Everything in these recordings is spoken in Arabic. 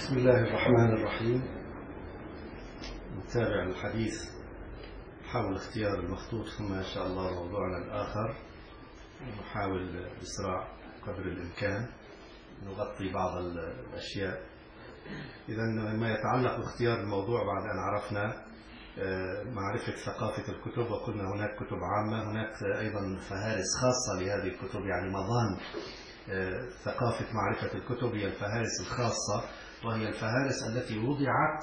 بسم الله الرحمن الرحيم. نتابع الحديث حول اختيار المخطوط، ثم إن شاء الله موضوعنا الآخر نحاول بإسراع قدر الإمكان نغطي بعض الأشياء. إذا ما يتعلق باختيار الموضوع، بعد أن عرفنا معرفة ثقافة الكتب وقلنا هناك كتب عامة، هناك أيضا فهارس خاصة لهذه الكتب، يعني مضان ثقافة معرفة الكتب هي الفهارس الخاصة، وهي الفهارس التي وضعت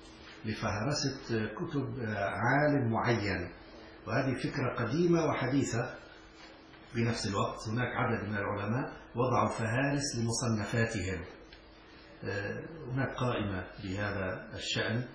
لفهرسة كتب عالم معين، وهذه فكرة قديمة وحديثة بنفس الوقت. هناك عدد من العلماء وضعوا فهارس لمصنفاتهم، هناك قائمة بهذا الشأن.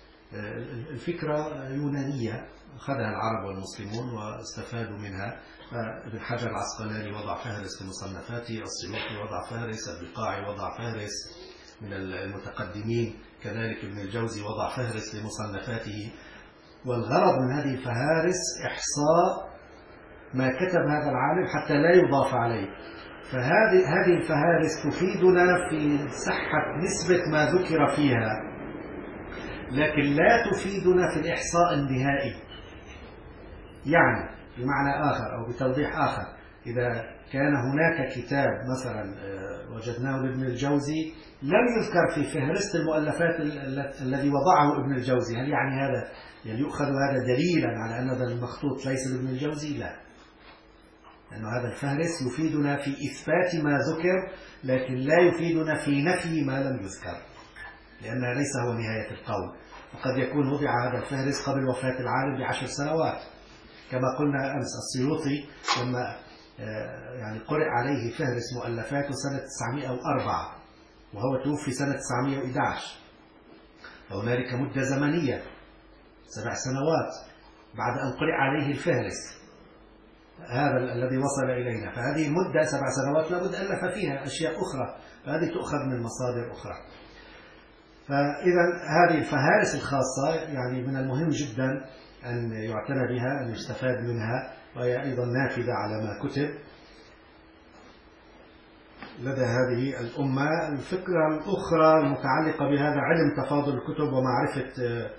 الفكرة يونانية أخذها العرب والمسلمون واستفادوا منها. ابن حجر العسقلاني وضع فهرس لمصنفاته، السيوطي وضع فهرس، البقاعي وضع فهرس من المتقدمين، كذلك ابن الجوزي وضع فهرس لمصنفاته. والغرض من هذه الفهارس إحصاء ما كتب هذا العالم حتى لا يضاف عليه. فهذه الفهارس تفيدنا في صحة نسبة ما ذكر فيها، لكن لا تفيدنا في الإحصاء النهائي. يعني بمعنى آخر أو بتوضيح آخر، إذا كان هناك كتاب مثلا وجدناه لابن الجوزي لم يذكر في فهرست المؤلفات الذي وضعه ابن الجوزي، هل يعني هذا يؤخذ هذا دليلا على أن هذا المخطوط ليس لابن الجوزي؟ لا، لأن هذا الفهرس يفيدنا في إثبات ما ذكر، لكن لا يفيدنا في نفي ما لم يذكر، لأنها ليس هو نهاية القول. وقد يكون وضع هذا الفهرس قبل وفاة العالم ب10 سنوات، كما قلنا أمس السيوطي لما يعني قرئ عليه فهرس مؤلفاته سنة 904 وهو توفي سنة 911، فهنالك مدة زمنية 7 سنوات بعد أن قرئ عليه الفهرس هذا الذي وصل إلينا. فهذه المدة 7 سنوات لابد ألف فيها أشياء أخرى، فهذه تؤخذ من مصادر أخرى. فإذا هذه الفهارس الخاصة يعني من المهم جدا أن يعتنى بها، أن يستفاد منها، وهي أيضا نافذة على ما كتب لدى هذه الأمة. الفكرة الأخرى المتعلقة بهذا علم تفاضل الكتب ومعرفة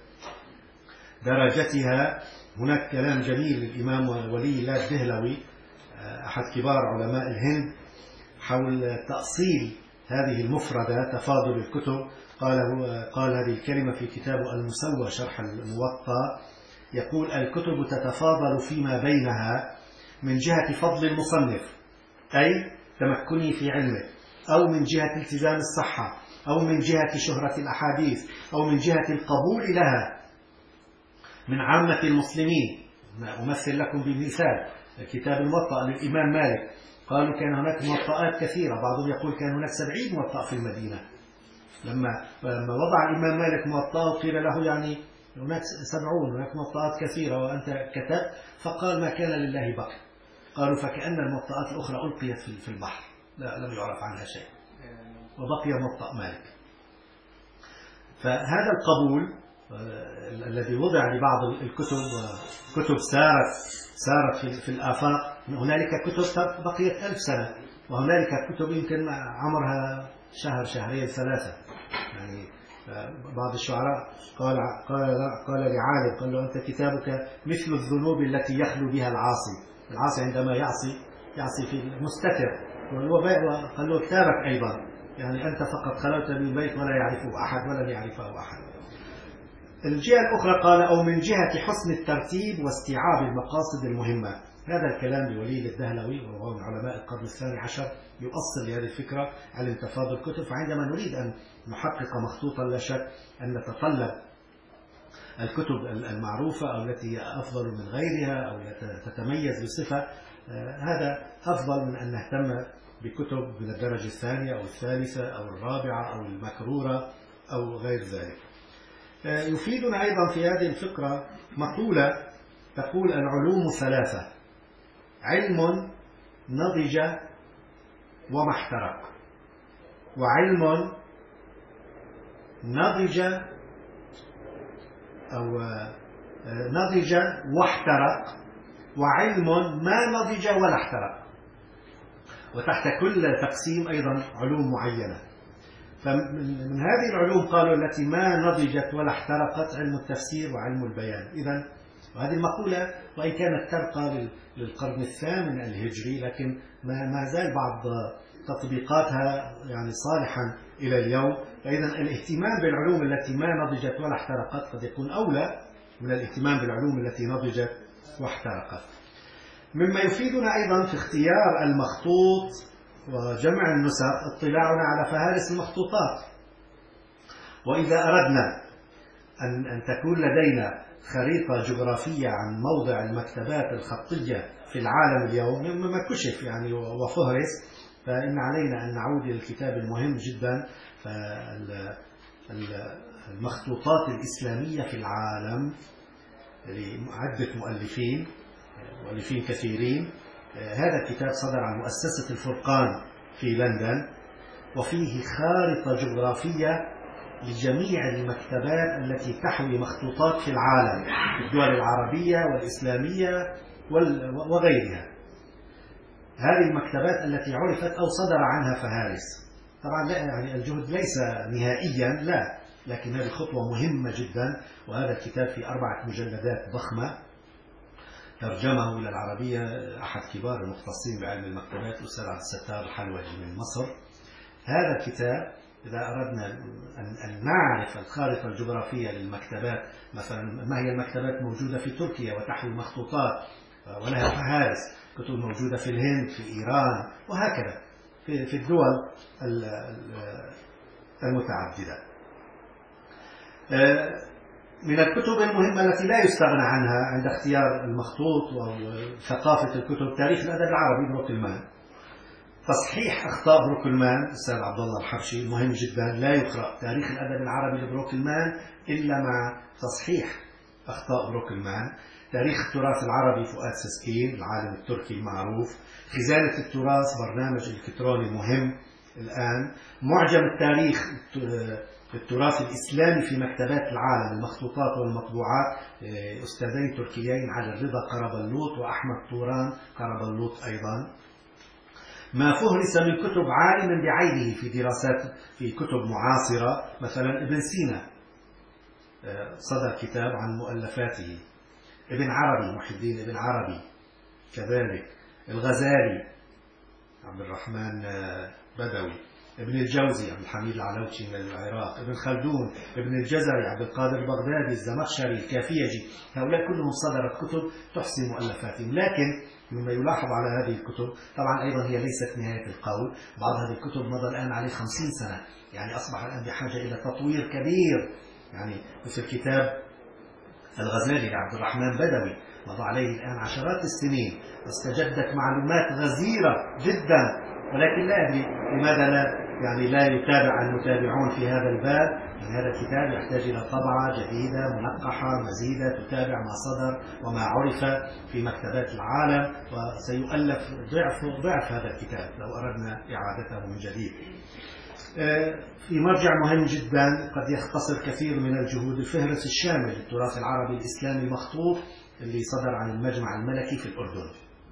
درجتها. هناك كلام جميل للإمام ولي الله الدهلوي أحد كبار علماء الهند حول تأصيل هذه المفردة تفاضل الكتب. قال هذه الكلمة في كتابه المسوى شرح الموطأ، يقول: الكتب تتفاضل فيما بينها من جهة فضل المصنف، أي تمكنه في علمه، أو من جهة التزام الصحة، أو من جهة شهرة الأحاديث، أو من جهة القبول لها من عامة المسلمين. أمثل لكم بمثال كتاب الموطأ للإمام مالك، قالوا كان هناك موطئات كثيرة، بعضهم يقول كان هناك 70 موطأ في المدينة. لما وضع الإمام مالك موطأه قيل له يعني هناك 70، هناك موطئات كثيرة وأنت كتبت، فقال: ما كان لله بقي. قالوا: فكأن الموطئات الأخرى ألقيت في البحر، لا لم يعرف عنها شيء، وبقي موطأ مالك. فهذا القبول الذي وضع لبعض الكتب، كتب سارت في الآفاق، هنالك كتب بقيت 1000 سنة، وهنالك كتب يمكن عمرها شهر، شهرين، 3. يعني بعض الشعراء قال لعالم، قال له: أنت كتابك مثل الذنوب التي يخلو بها العاصي عندما يعصي في المستتر، قال له: كتابك أيضا يعني أنت فقط خلوت بالبيت ولا يعرفه أحد ولن يعرفه أحد. الجهة الأخرى قال: أو من جهة حسن الترتيب واستيعاب المقاصد المهمة. هذا الكلام لولي الدهلوي وهو من علماء القرن 12 يؤصل لهذه الفكرة علم تفاضل الكتب. فعندما نريد أن نحقق مخطوطا، لا شك أن نتطلب الكتب المعروفة أو التي هي أفضل من غيرها أو تتميز بصفة، هذا أفضل من أن نهتم بكتب من الدرجة الثانية أو الثالثة أو الرابعة أو المكرورة أو غير ذلك. يفيدنا أيضا في هذه الفكرة مقولة تقول: العلوم 3: علم نضج وما احترق، وعلم نضج واحترق، وعلم ما نضج ولا احترق. وتحت كل تقسيم أيضا علوم معينة. فمن هذه العلوم قالوا التي ما نضجت ولا احترقت علم التفسير وعلم البيان. إذن وهذه المقولة وإن كانت ترقى للقرن الثامن الهجري، لكن ما زال بعض تطبيقاتها يعني صالحا إلى اليوم. فإذا الاهتمام بالعلوم التي ما نضجت ولا احترقت قد يكون أولى من الاهتمام بالعلوم التي نضجت واحترقت. مما يفيدنا أيضا في اختيار المخطوط وجمع النسخ اطلاعنا على فهارس المخطوطات. وإذا أردنا أن تكون لدينا خريطة جغرافية عن موضع المكتبات الخطية في العالم اليوم مما كشف يعني وفهرس، فإن علينا أن نعود إلى الكتاب المهم جدا، المخطوطات الإسلامية في العالم لعدة مؤلفين كثيرين. هذا الكتاب صدر عن مؤسسة الفرقان في لندن، وفيه خارطة جغرافية لجميع المكتبات التي تحوي مخطوطات في العالم في الدول العربية والإسلامية وغيرها. هذه المكتبات التي عرفت أو صدر عنها فهارس. طبعا لا يعني الجهد ليس نهائيا، لا، لكن هذه خطوة مهمة جدا. وهذا الكتاب في 4 مجلدات ضخمة، ترجمه إلى العربية أحد كبار المختصين بعلم المكتبات الأستاذ عبد الستار الحلوجي من مصر. هذا الكتاب إذا أردنا أن نعرف الخارطة الجغرافية للمكتبات، مثلا ما هي المكتبات موجودة في تركيا وتحوي مخطوطات ولها فهارس، كتب موجودة في الهند، في إيران، وهكذا في الدول المتعددة. من الكتب المهمة التي لا يستغنى عنها عند اختيار المخطوط وثقافة الكتب تاريخ الأدب العربي بروكلمان. تصحيح أخطاء بروكلمان الأستاذ عبد الله الحبشي مهم جدا. لا يقرأ تاريخ الأدب العربي لبروكلمان إلا مع تصحيح أخطاء بروكلمان. تاريخ التراث العربي فؤاد سسكين العالم التركي المعروف. خزانة التراث برنامج إلكتروني مهم الآن. معجم التاريخ التراث الإسلامي في مكتبات العالم، المخطوطات والمطبوعات، أستاذين تركيين علي الرضا قربلوط وأحمد طوران قربلوط أيضا. ما فهرس من كتب عالم بعينه في دراسات في كتب معاصرة، مثلا ابن سينا صدر كتاب عن مؤلفاته، ابن عربي محي الدين ابن عربي كذلك، الغزالي عبد الرحمن بدوي، ابن الجوزي عبد الحميد العلوشي من العراق، ابن خلدون، ابن الجزري، عبد القادر البغدادي، الزمخشري، الكافيجي، هؤلاء كلهم صدرت كتب تحصي مؤلفاتهم. لكن مما يلاحظ على هذه الكتب، طبعا أيضا هي ليست نهاية القول، بعض هذه الكتب مضى الآن عليه 50 سنة، يعني أصبح الآن بحاجة إلى تطوير كبير. يعني مثل كتاب الغزالي لعبد الرحمن بدوي مضى عليه الآن عشرات السنين، واستجدت معلومات غزيرة جدا، ولكن لا أدري لماذا لا يتابع المتابعون في هذا الباب. يعني هذا الكتاب يحتاج إلى طبعة جديدة منقحة مزيدة تتابع ما صدر وما عرف في مكتبات العالم، وسيؤلف ضعف هذا الكتاب لو أردنا إعادته من جديد. في مرجع مهم جدا قد يختصر كثير من الجهود، الفهرس الشامل للتراث العربي الإسلامي المخطوط اللي صدر عن المجمع الملكي في الأردن.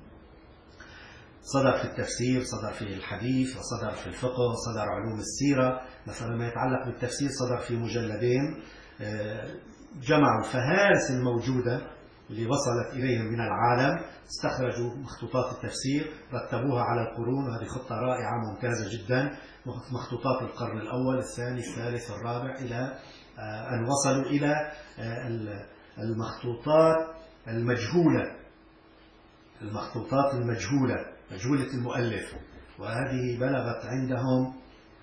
صدر في التفسير، صدر في الحديث، وصدر في الفقه، صدر علوم السيرة. مثلا ما يتعلق بالتفسير صدر في مجلدين. جمعوا الفهارس الموجودة اللي وصلت إليهم من العالم، استخرجوا مخطوطات التفسير، رتبوها على القرون، وهذه خطة رائعة ممتازة جدا. مخطوطات القرن الأول، الثاني، الثالث، الرابع، إلى أن وصلوا إلى المخطوطات المجهولة، مجهولة المؤلف، وهذه بلغت عندهم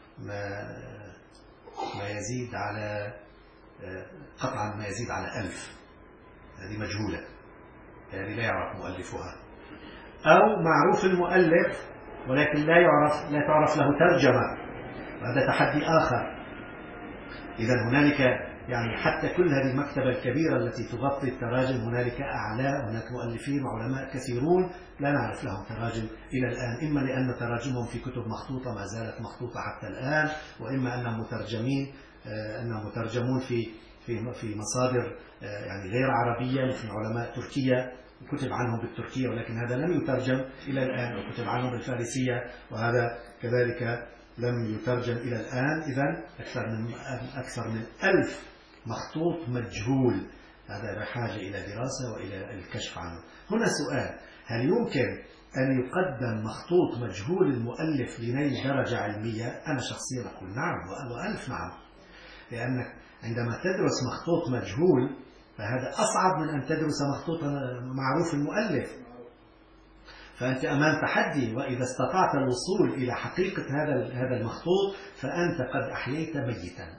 ما يزيد على قطعا ما يزيد على 1000. هذه مجهولة، يعني لا يعرف مؤلفها، أو معروف المؤلف ولكن لا تعرف له ترجمة، وهذا تحدي آخر. إذا هنالك يعني حتى كل هذه المكتبة الكبيرة التي تغطي التراجم هنالك أعلام، هناك مؤلفين وعلماء كثيرون لا نعرف لهم تراجم إلى الآن، إما لأن تراجمهم في كتب مخطوطة ما زالت مخطوطة حتى الآن، وإما أنهم مترجمون في مصادر يعني غير عربية، مثل علماء تركيا كتب عنهم بالتركية ولكن هذا لم يترجم إلى الآن، وكتب عنهم بالفارسية وهذا كذلك لم يترجم إلى الآن. إذن أكثر من 1000 مخطوط مجهول. هذا بحاجة إلى دراسة وإلى الكشف عنه. هنا سؤال: هل يمكن أن يقدم مخطوط مجهول المؤلف لنيل درجة علمية؟ أنا شخصيا أقول نعم، و1000 نعم. لأنك عندما تدرس مخطوط مجهول فهذا أصعب من أن تدرس مخطوط معروف المؤلف. فأنت أمام تحدي، وإذا استطعت الوصول إلى حقيقة هذا المخطوط فأنت قد أحييت ميتا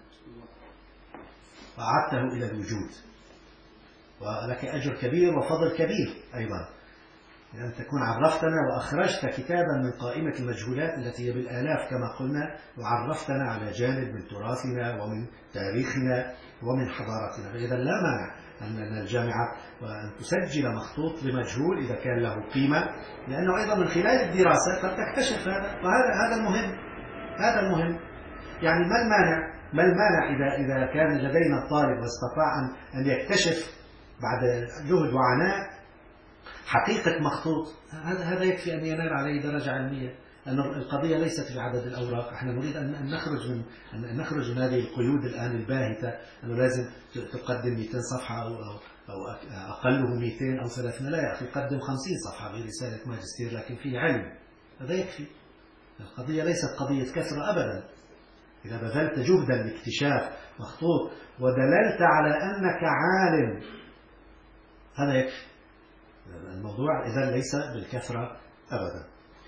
وأعدته إلى الوجود، ولك أجر كبير وفضل كبير أيضا أن تكون عرفتنا وأخرجت كتابا من قائمة المجهولات التي هي بالآلاف كما قلنا، وعرفتنا على جانب من تراثنا ومن تاريخنا ومن حضارتنا. فإذا لا مانع أن الجامعة وأن تسجل مخطوط لمجهول إذا كان له قيمة، لأنه أيضا من خلال الدراسة قد تكتشف هذا، وهذا المهم. هذا المهم. يعني ما المانع إذا كان لدينا الطالب واستطاع أن يكتشف بعد جهد وعناء حقيقة مخطوط، هذا يكفي أن ينال عليه درجة علمية. أن القضية ليست في عدد الأوراق. احنا نريد أن نخرج من هذه القيود الآن الباهتة، أنه لازم تقدم 200 صفحة أو أقله 200 أو 300. لا يا أخي، قدم 50 صفحة برسالة ماجستير لكن فيه علم، هذا يكفي. القضية ليست قضية كثرة أبدا. إذا بذلت جهدا لاكتشاف مخطوط ودللت على أنك عالم هذا يكفي. الموضوع إذا ليس بالكثرة أبدا.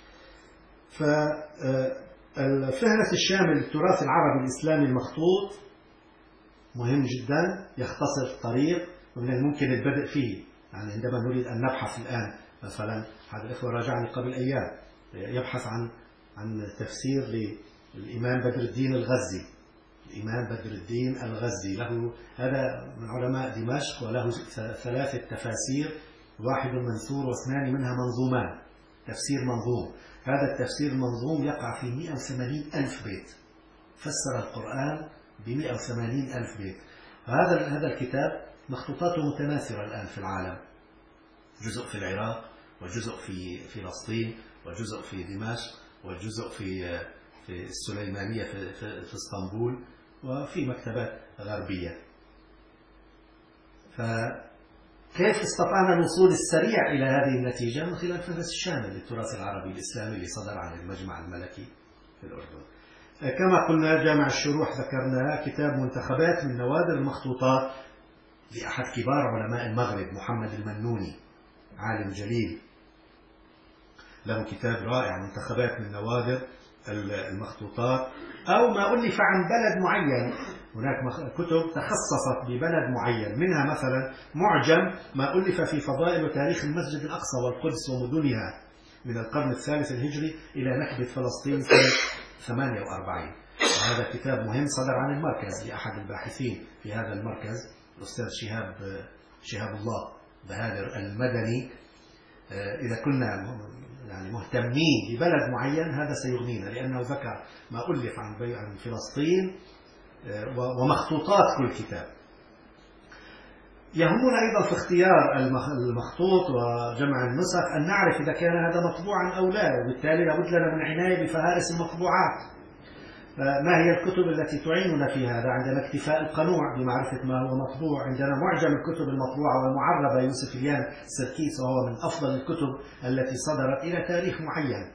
فالفهرس الشامل للتراث العربي الإسلامي المخطوط مهم جدا، يختصر الطريق ومن الممكن البدء فيه. يعني عندما نريد أن نبحث الآن مثلا، هذا الإخوة راجعني قبل أيام يبحث عن تفسير للإمام بدر الدين الغزي. الإمام بدر الدين الغزي له، هذا من علماء دمشق، وله 3 تفاسير، 1 منثور و2 منها منظومان، تفسير منظوم. هذا التفسير المنظوم يقع في 180,000 بيت، فسر القرآن ب180,000 بيت. هذا الكتاب مخطوطاته متناثرة الآن في العالم، جزء في العراق، وجزء في فلسطين، وجزء في دمشق، وجزء في السليمانية في اسطنبول، وفي مكتبات غربية. فكيف استطعنا الوصول السريع إلى هذه النتيجة؟ من خلال الفهرس الشامل للتراث العربي الإسلامي اللي صدر عن المجمع الملكي في الأردن. كما قلنا جامع الشروح ذكرناها، كتاب منتخبات من نوادر المخطوطات لأحد كبار علماء المغرب، محمد المنوني، عالم جليل، له كتاب رائع منتخبات من نوادر المخطوطات، أو ما ألف عن بلد معين. هناك كتب تخصصت ببلد معين، منها مثلا معجم ما ألف في فضائل وتاريخ المسجد الأقصى والقدس ومدنها من القرن الثالث الهجري إلى نكبة فلسطين سنة 48. وهذا كتاب مهم صدر عن المركز لأحد الباحثين في هذا المركز، الأستاذ شهاب الله بهادر المدني. إذا كنا يعني مهتمين ببلد معين هذا سيغنينا، لأنه ذكر ما ألف عن فلسطين ومخطوطات كل كتاب. يهمنا أيضا في اختيار المخطوط وجمع النسخ أن نعرف إذا كان هذا مطبوعا أو لا، وبالتالي لابد لنا من عناية بفهارس المطبوعات. ما هي الكتب التي تعيننا في هذا؟ عندنا اكتفاء القنوع بمعرفة ما هو مطبوع، عندنا معجم الكتب المطبوعة والمعربة يوسف اليان سركيس، وهو من أفضل الكتب التي صدرت إلى تاريخ معين.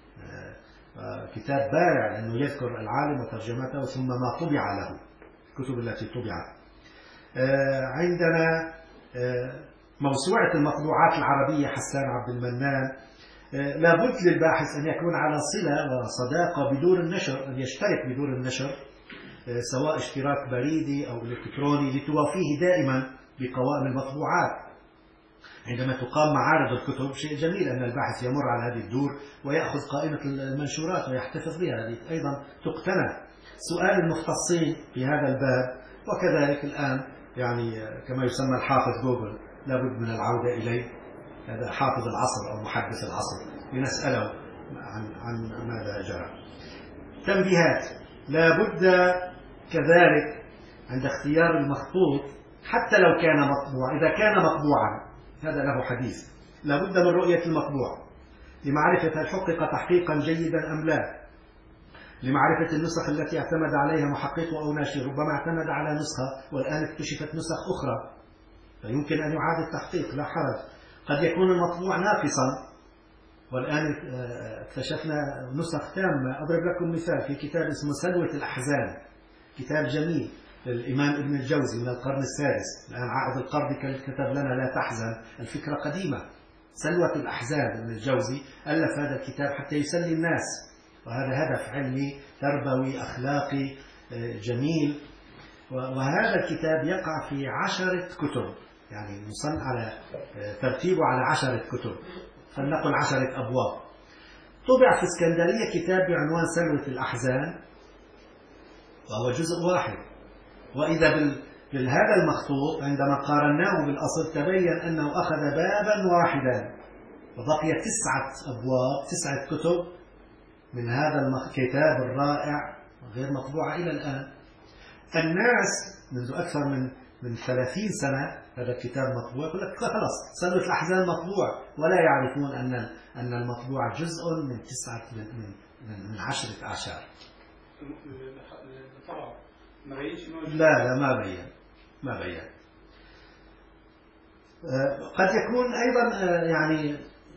كتاب بارع لأنه يذكر العالم وترجمته ثم ما طبع له، الكتب التي طبعت. عندنا موسوعة المطبوعات العربية حسان عبد المنان. لابد للباحث أن يكون على صلة وصداقة بدور النشر، أن يشترك بدور النشر سواء اشتراك بريدي أو إلكتروني لتوافيه دائما بقوائم المطبوعات. عندما تقام معارض الكتب شيء جميل أن الباحث يمر على هذه الدور ويأخذ قائمة المنشورات ويحتفظ بها، هذه أيضا تقتنى. سؤال المختصين في هذا الباب، وكذلك الآن يعني كما يسمى الحافظ جوجل لابد من العودة إليه، هذا حافظ العصر أو محدث العصر، لنسأله عن ماذا جرى. تنبيهات: لابد كذلك عند اختيار المخطوط حتى لو كان مطبوع، إذا كان مطبوعا هذا له حديث، لابد من رؤية المطبوع لمعرفة هل حقق تحقيقا جيدا أم لا. لمعرفة النسخ التي اعتمد عليها محقق أو ناشر. ربما اعتمد على نسخة والآن اكتشفت نسخ أخرى، فيمكن أن يعاد التحقيق لا حرج. قد يكون المطبوع ناقصا والآن اكتشفنا نسخ تامة. أضرب لكم مثال في كتاب اسمه سلوة الأحزان، كتاب جميل للإمام ابن الجوزي من القرن السادس. الآن عائد القرضي كتب لنا لا تحزن، الفكرة قديمة. سلوة الأحزان ابن الجوزي ألف هذا الكتاب حتى يسلي الناس، وهذا هدف علمي تربوي أخلاقي جميل. وهذا الكتاب يقع في 10 كتب، يعني مصنف على ترتيبه على 10 كتب، فلنقل 10 أبواب. طبع في اسكندرية كتاب بعنوان سلوة الأحزان وهو جزء واحد، وإذا بهذا المخطوط عندما قارناه بالأصل تبين أنه أخذ بابا واحدا وبقي 9 أبواب، 9 كتب من هذا الكتاب الرائع غير مطبوعة إلى الآن. الناس منذ أكثر من 30 سنة هذا الكتاب مطبوع، يقول لك خلاص سلوة الأحزان مطبوع، ولا يعرفون أن المطبوع جزء من 10 أعشار. لا ما بين. قد يكون أيضا يعني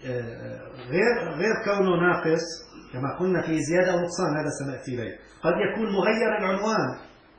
غير كونه ناقص كما قلنا في زيادة أو نقصان، هذا سنأتي إليه. قد يكون مغير العنوان.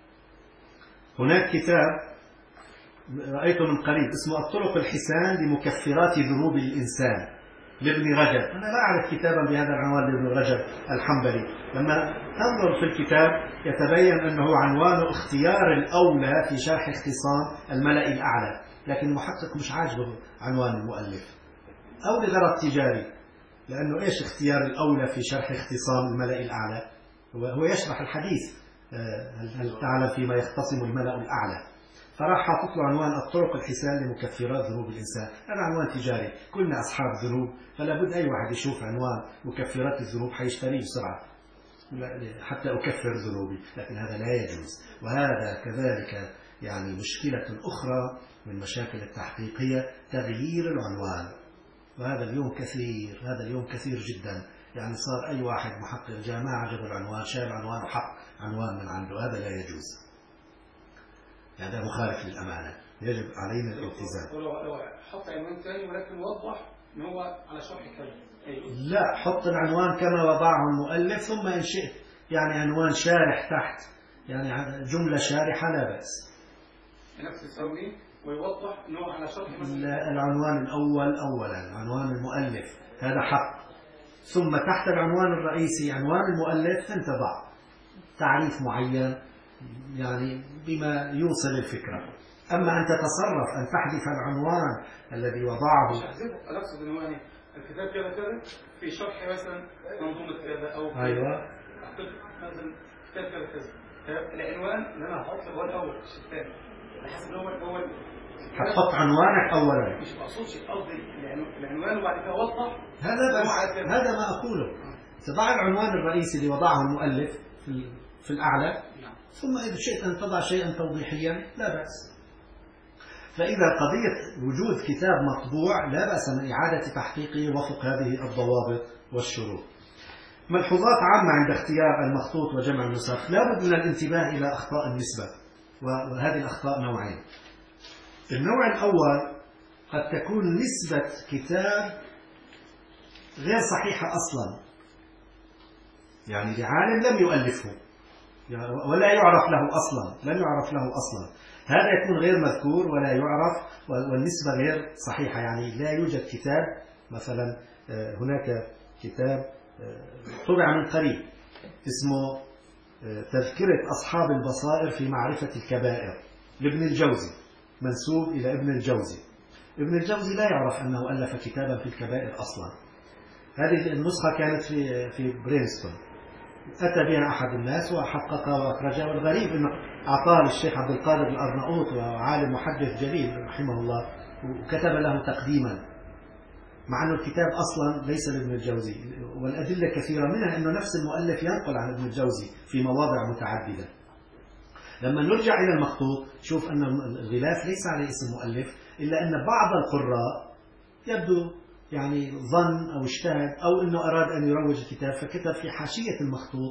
هناك كتاب رأيته من قريب اسمه الطرق الحسان لمكفرات ذنوب الإنسان لابن رجب. أنا لا أعرف كتابا بهذا العنوان لابن رجب الحنبلي. لما أنظر في الكتاب يتبين أنه عنوان اختيار الأولى في شرح اختصام الملأ الأعلى، لكن المحقق مش عاجبه عنوان المؤلف أو لغرض تجاري، لأنه إيش اختيار الأولى في شرح اختصام الملأ الأعلى؟ هو يشرح الحديث هل تعلم فيما يختصم الملأ الأعلى، فراح حاطط له عنوان الطرق الحسان لمكفرات ذنوب الإنسان. هذا عنوان تجاري، كلنا أصحاب ذنوب، فلا بد أي واحد يشوف عنوان مكفرات الذنوب حيشتريه بسرعة حتى أكفر ذنوبي، لكن هذا لا يجوز. وهذا كذلك يعني مشكلة أخرى من مشاكل التحقيق هي تغيير العنوان، وهذا اليوم كثير، هذا اليوم كثير جدا. يعني صار أي واحد محقق جاء ما عجب العنوان شال عنوان وحط عنوان من عنده، هذا لا يجوز، هذا مخالف للأمانة، يجب علينا الالتزام. لو حط عنوان ثاني ولكن وضح إن هو على شرح كذا. لا، حط العنوان كما وضعه المؤلف، ثم إن شئت يعني عنوان شارح تحت، يعني جملة شارحة لا بأس. نفس التسميه ويوضح إن هو على شرح مثلا. لا، العنوان الأول أولا، عنوان المؤلف هذا حق، ثم تحت العنوان الرئيسي عنوان المؤلف أنت ضع تعريف معين يعني بما يوصل الفكرة. أما أن تتصرف أن تحذف العنوان الذي وضعه، أنا أقصد إنه يعني الكتاب كذا كذا في شرح مثلا منظومة كذا أو أيوة مثلا كتاب كذا كذا، العنوان اللي أنا هحط هو الأول مش الثاني، على حسب هو الأول. هتحط عنوانك أولا، مش مقصودش، قصدي العنوان وبعد كده وضح. هذا ما أقوله. تضع العنوان الرئيسي اللي وضعه المؤلف في الأعلى، ثم إذا شئت أن تضع شيئا توضيحيا لا بأس. فإذا قضية وجود كتاب مطبوع لا بأس من إعادة تحقيقه وفق هذه الضوابط والشروط. ملحوظات عامة عند اختيار المخطوط وجمع النسخ: لا بد من الانتباه إلى أخطاء النسبة، وهذه الأخطاء نوعين. النوع الأول قد تكون نسبة كتاب غير صحيحة أصلا، يعني لعالم لم يؤلفه ولا يعرف له أصلا، لم يعرف له أصلا، هذا يكون غير مذكور ولا يعرف والنسبة غير صحيحة. يعني لا يوجد كتاب، مثلا هناك كتاب طبع من قريب اسمه تذكرة أصحاب البصائر في معرفة الكبائر لابن الجوزي، منسوب إلى ابن الجوزي. ابن الجوزي لا يعرف أنه ألف كتابا في الكبائر أصلا. هذه النسخة كانت في برينستون، أتى بها أحد الناس وحققها وأخرجها، والغريب أنه أعطاه للشيخ عبد القادر الأرناؤوط وعالم محدث جليل رحمه الله، وكتب له تقديما، مع أن الكتاب أصلا ليس لابن الجوزي، والأدلة كثيرة منها أنه نفس المؤلف ينقل عن ابن الجوزي في مواضع متعددة. لما نرجع إلى المخطوط شوف أن الغلاف ليس عليه اسم مؤلف، إلا أن بعض القراء يبدو يعني ظن أو اجتهد أو أنه أراد أن يروج الكتاب، فكتب في حاشية المخطوط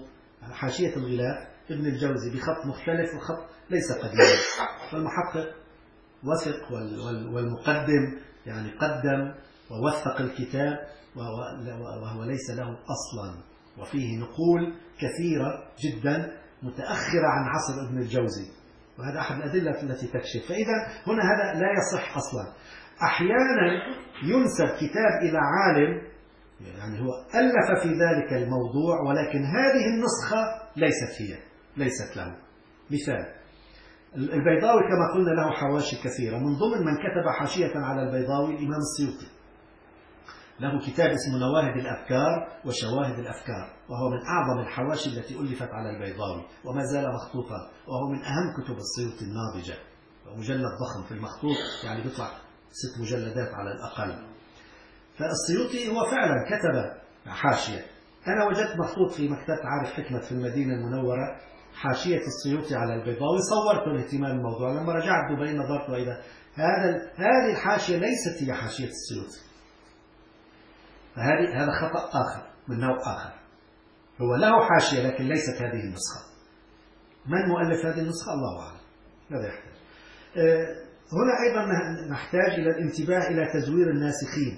حاشية الغلاف ابن الجوزي بخط مختلف وخط ليس قديما. فالمحقق وثق والمقدم يعني قدم ووثق الكتاب وهو ليس له أصلا، وفيه نقول كثيرة جدا متأخرة عن عصر ابن الجوزي، وهذا أحد الأدلة التي تكشف. فإذا هنا هذا لا يصح أصلا. أحيانا ينسب كتاب إلى عالم يعني هو ألف في ذلك الموضوع، ولكن هذه النسخة ليست له. مثال البيضاوي كما قلنا له حواشي كثيرة، من ضمن من كتب حاشية على البيضاوي الإمام السيوطي، له كتاب اسمه نواهد الأفكار وشواهد الأفكار، وهو من أعظم الحواشي التي ألفت على البيضاوي وما زال مخطوطا، وهو من أهم كتب السيوطي الناضجة، مجلد ضخم في المخطوط يعني بيطلع 6 مجلدات على الأقل. فالسيوطي هو فعلا كتب حاشية. أنا وجدت مخطوط في مكتبة عارف حكمة في المدينة المنورة حاشية السيوطي على البيضاوي، صورت الاهتمام الموضوع. لما رجعت دبي نظرت وإذا هذه الحاشية ليست هي حاشية السيوطي، هذا خطأ آخر من نوع آخر. هو له حاشية لكن ليست هذه النسخة. من مؤلف هذه النسخة الله أعلم، ماذا يحتاج. هنا أيضا نحتاج إلى الانتباه إلى تزوير الناسخين.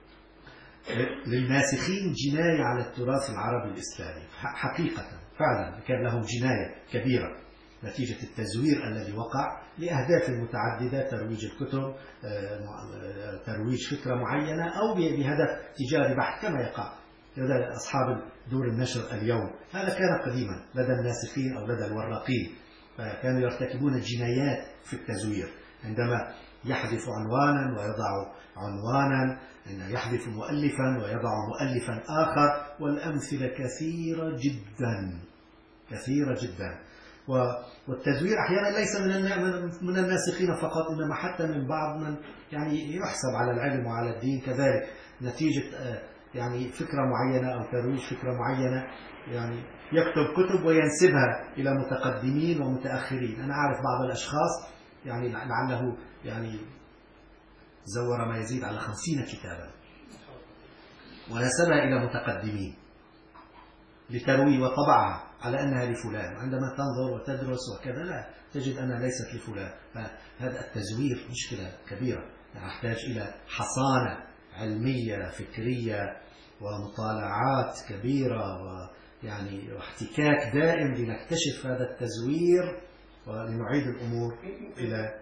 للناسخين جناية على التراث العربي الإسلامي حقيقة، فعلا كان لهم جناية كبيرة نتيجة التزوير الذي وقع لأهداف متعددة، ترويج الكتب، ترويج فكرة معينة، أو بهدف تجاري بحت كما يقع لدى أصحاب دور النشر اليوم. هذا كان قديما لدى الناسخين أو لدى الوراقين، فكانوا يرتكبون جنايات في التزوير عندما يحذف عنوانا ويضع عنوانا، يحذف مؤلفا ويضع مؤلفا آخر، والأمثلة كثيرة جدا كثيرة جدا. والتزوير أحيانا ليس من الناسخين فقط، إنما حتى من بعض من يعني يحسب على العلم وعلى الدين كذلك، نتيجة يعني فكرة معينة أو ترويج فكرة معينة، يعني يكتب كتب وينسبها إلى متقدمين ومتأخرين. أنا أعرف بعض الأشخاص يعني لعله يعني زور ما يزيد على 50 كتابا ونسبها إلى متقدمين لتروي وطبعها على أنها لفلان، عندما تنظر وتدرس وكذا لا تجد أنها ليست لفلان. فهذا التزوير مشكلة كبيرة، نحتاج إلى حصانة علمية فكرية ومطالعات كبيرة ويعني احتكاك دائم لنكتشف هذا التزوير ولنعيد الأمور إلى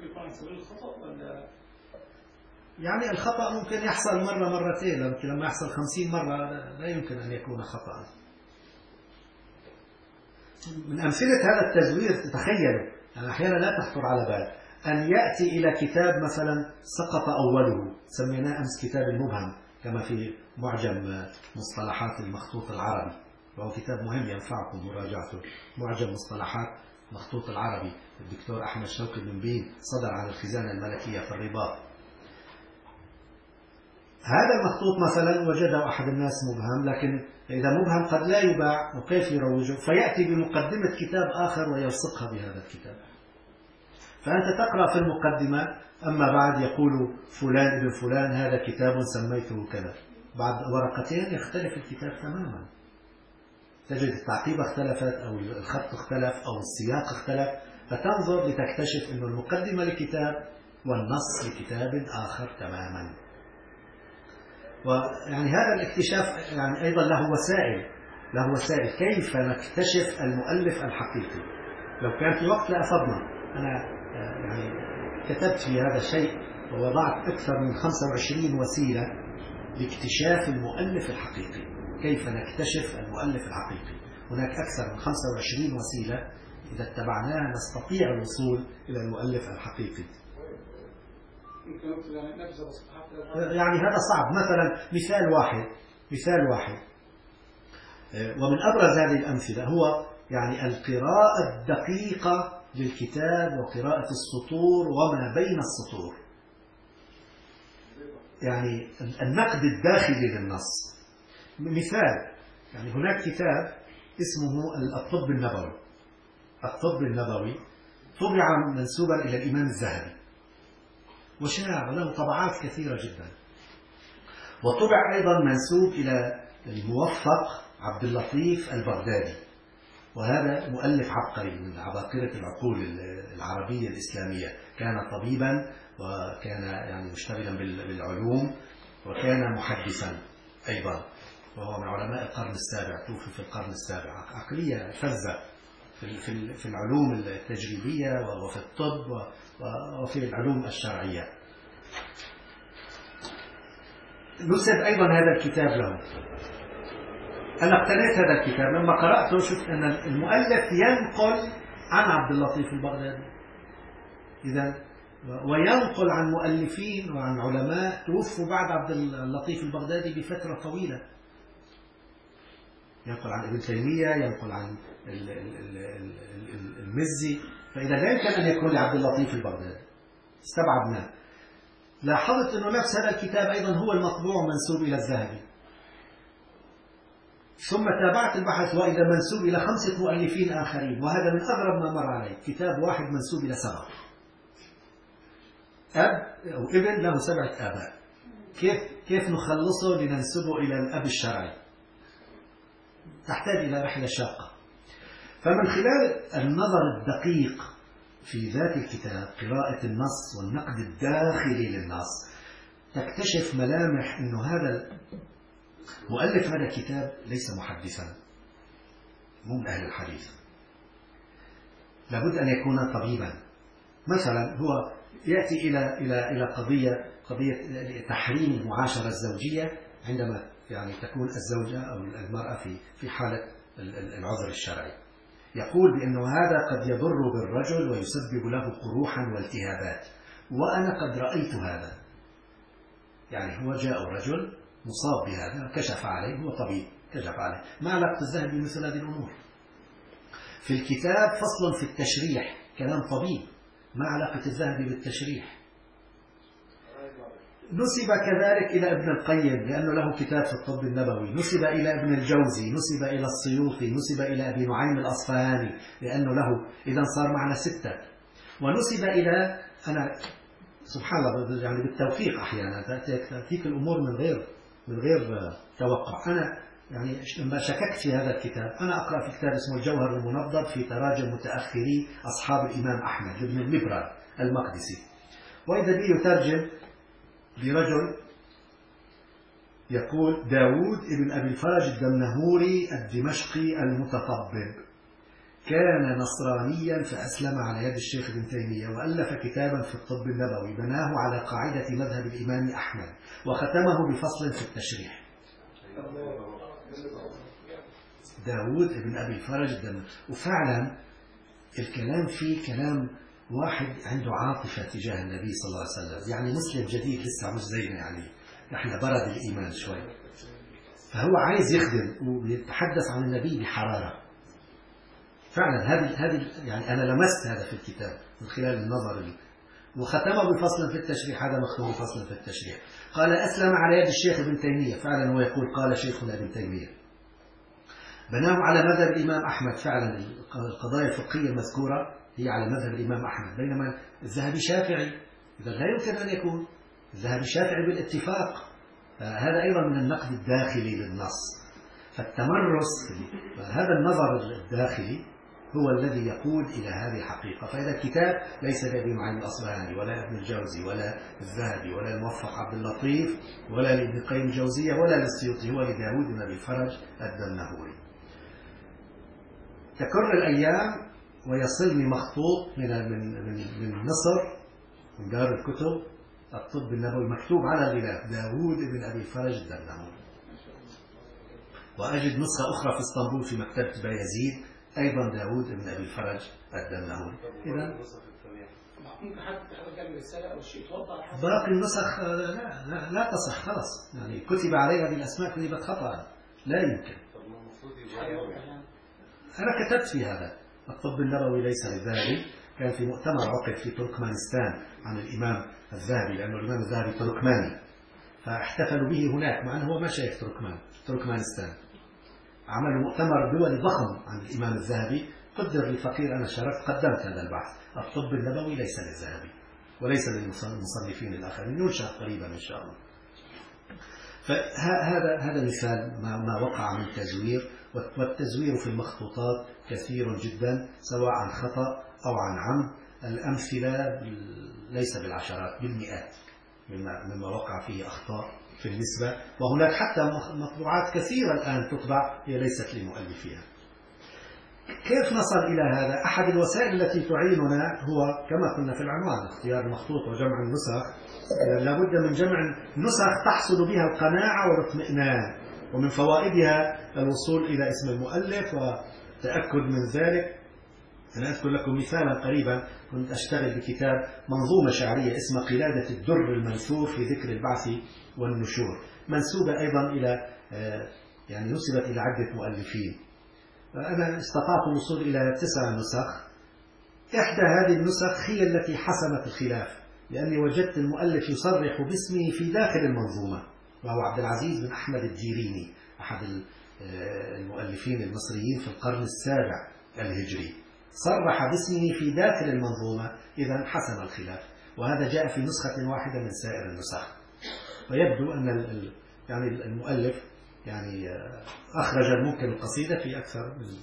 يعني الخطأ ممكن يحصل مرة مرتين، لكن لما يحصل 50 مرة لا يمكن أن يكون خطأ. من أمثلة هذا التزوير تخيلوا يعني أحيانا لا تخطر على بال أن يأتي إلى كتاب مثلا سقط أوله، سميناه أمس كتاب المبهم كما في معجم مصطلحات المخطوط العربي، وهو كتاب مهم ينفعكم مراجعته. معجم مصطلحات مخطوط العربي الدكتور أحمد شوقي بن بين، صدر عن الخزانة الملكية في الرباط. هذا المخطوط مثلا وجده أحد الناس مبهم، لكن إذا مبهم قد لا يباع وكيف يروجه، فيأتي بمقدمة كتاب آخر ويلصقها بهذا الكتاب. فأنت تقرأ في المقدمة أما بعد يقول فلان ابن فلان هذا كتاب سميته كذا، بعد ورقتين يختلف الكتاب تماما، تجد التعقيبة اختلفت أو الخط اختلف أو السياق اختلف، فتنظر لتكتشف أن المقدمة لكتاب والنص لكتاب آخر تماما. ويعني هذا الاكتشاف يعني أيضا له وسائل كيف نكتشف المؤلف الحقيقي. لو كان في وقت لأفضنا، أنا يعني كتبت في هذا الشيء ووضعت أكثر من 25 وسيلة لاكتشاف المؤلف الحقيقي، كيف نكتشف المؤلف الحقيقي. هناك أكثر من 25 وسيلة إذا اتبعناها نستطيع الوصول إلى المؤلف الحقيقي. يعني هذا صعب. مثلا مثال واحد ومن أبرز هذه الأمثلة هو يعني القراءة الدقيقة للكتاب وقراءة السطور وما بين السطور، يعني النقد الداخلي للنص. مثال يعني هناك كتاب اسمه الطب النبوي طبع منسوبا إلى الإمام الذهبي وشاع له طبعات كثيرة جدا، وطبع أيضا منسوب إلى الموفق عبد اللطيف البغدادي وهذا مؤلف عبقري من عباقرة العقول العربية الإسلامية، كان طبيبا وكان يعني مشتغلا بالعلوم وكان محدثا أيضا، وهو من علماء القرن السابع، توفي في القرن السابع. عقلية فذة في العلوم التجريبية وفي الطب وفي العلوم الشرعية. نسب أيضا هذا الكتاب له. أنا اقتنيت هذا الكتاب لما قرأته، شفت أن المؤلف ينقل عن عبد اللطيف البغدادي، إذا وينقل عن مؤلفين وعن علماء توفوا بعد عبد اللطيف البغدادي بفترة طويلة. ينقل عن ابن تيمية، ينقل عن المزي، فإذا لا يمكن أن يكون لعبد اللطيف البغدادي، استبعدناه. لاحظت أنه نفس هذا الكتاب أيضا هو المطبوع منسوب إلى الذهبي، ثم تابعت البحث وإذا منسوب إلى 5 مؤلفين آخرين، وهذا من أغرب ما مر علي. كتاب واحد منسوب إلى 7 أب أو ابن له 7 آباء، كيف نخلصه لننسبه إلى الأب الشرعي؟ تحتاج إلى رحلة شاقة. فمن خلال النظر الدقيق في ذات الكتاب، قراءة النص والنقد الداخلي للنص، تكتشف ملامح أنه هذا مؤلف هذا الكتاب ليس محدثا، مو من أهل الحديث، لابد أن يكون طبيبا. مثلا هو يأتي إلى قضية تحريم المعاشرة الزوجية عندما يعني تكون الزوجة أو المرأة في حالة العذر الشرعي. يقول بأنه هذا قد يضر بالرجل ويسبب له قروحا والتهابات، وأنا قد رأيت هذا. يعني هو جاء رجل مصاب بهذا، كشف عليه، هو طبيب كشف عليه. ما علاقة الذهبي مثل هذه الأمور؟ في الكتاب فصل في التشريح، كلام طبيب، ما علاقة الذهبي بالتشريح؟ نسب كذلك إلى ابن القيم لأنه له كتاب في الطب النبوي، نسب إلى ابن الجوزي، نسب إلى السيوطي، نسب إلى أبي نعيم الأصفهاني لأنه له، إذا صار معنا 6. ونسب إلى، أنا سبحان الله يعني بالتوفيق أحيانا تأتيك الأمور من غير توقع. أنا يعني لما شككت في هذا الكتاب، أنا أقرأ في كتاب اسمه الجوهر المنضد في تراجم متأخري أصحاب الإمام أحمد بن المبرد المقدسي، وإذا بي يترجم برجل يقول داود ابن أبي الفرج الدمنهوري الدمشقي المتطبب، كان نصرانيا فأسلم على يد الشيخ ابن تيمية، وألف كتابا في الطب النبوي بناه على قاعدة مذهب الإمام أحمد، وختمه بفصل في التشريح. داود ابن أبي الفرج الدمنهوري. وفعلا الكلام فيه كلام واحد عنده عاطفة تجاه النبي صلى الله عليه وسلم، يعني مسلم جديد لسه مش زينا، يعني احنا برد الإيمان شوي، فهو عايز يخدم ويتحدث عن النبي بحرارة. فعلا هذه يعني أنا لمست هذا في الكتاب من خلال النظر وختمه بفصل في التشريح. هذا مختوم بفصل في التشريح. قال أسلم على يد الشيخ ابن تيمية، فعلا هو يقول قال شيخنا ابن تيمية. بناه على مذهب الإمام أحمد، فعلا القضايا الفقهية المذكورة هي على مذهب الإمام أحمد، بينما الذهبي شافعي، إذا لا يمكن أن يكون الذهبي شافعي بالاتفاق. هذا أيضا من النقد الداخلي للنص. فالتمرس، هذا النظر الداخلي هو الذي يقود إلى هذه الحقيقة. فإذا الكتاب ليس لأبي نعيم الأصفهاني ولا ابن الجوزي ولا الذهبي ولا الموفق عبد اللطيف ولا لابن القيم الجوزية ولا للسيوطي، هو لداود بن أبي الفرج الدمنهوري. تكر الأيام ويصلني مخطوط من مصر، من دار الكتب الطب النبوي، مكتوب على الغلاف داود بن أبي الفرج الدمنهوري. وأجد نسخة أخرى في اسطنبول في مكتبة بايزيد أيضا داود بن أبي الفرج الدمنهوري. إذا ممكن حد يعمل رسالة أو شيء توضح باقي النسخ لا تصح خلاص، يعني كتب عليها هذه الأسماء كتبت خطأ، لا يمكن. أنا كتبت في هذا الطب النبوي ليس للذهبي، كان في مؤتمر عقد في تركمانستان عن الإمام الذهبي، لأنه الإمام الذهبي تركماني، فاحتفلوا به هناك مع أنه هو ما شايف تركمانستان. عملوا مؤتمر دولي ضخم عن الإمام الذهبي، قدر للفقير، أنا شرفت قدمت هذا البحث. الطب النبوي ليس للذهبي وليس للمصنفين الآخرين، ينشأ قريبا إن شاء الله. فهذا مثال ما وقع من تزوير والتزوير في المخطوطات كثير جدا سواء عن خطأ أو عن عمد. الأمثلة ليس بالعشرات، بالمئات مما وقع فيه أخطاء في النسبة، وهناك حتى مطبوعات كثيرة الآن تطبع هي ليست لمؤلفيها. كيف نصل إلى هذا؟ أحد الوسائل التي تعيننا هو كما قلنا في العنوان اختيار المخطوط وجمع النسخ. لابد من جمع نسخ تحصل بها القناعة والاطمئنان، ومن فوائدها الوصول إلى اسم المؤلف وتأكد من ذلك. أنا أذكر لكم مثالا قريبا، كنت أشتغل بكتاب منظومة شعرية اسمها قلادة الدر المنثور في ذكر البعث والنشور، منسوبة أيضا إلى يعني نسبت إلى عدة مؤلفين. أنا استطعت الوصول إلى 9 نسخ. إحدى هذه النسخ هي التي حسمت الخلاف، لأني وجدت المؤلف يصرح باسمه في داخل المنظومة، وهو عبد العزيز بن أحمد الجيريني، أحد المؤلفين المصريين في القرن السابع الهجري، صرح باسمه في داخل المنظومة، إذا حسم الخلاف. وهذا جاء في نسخة واحدة من سائر النسخ. ويبدو أن يعني المؤلف يعني أخرج الممكن القصيدة في أكثر من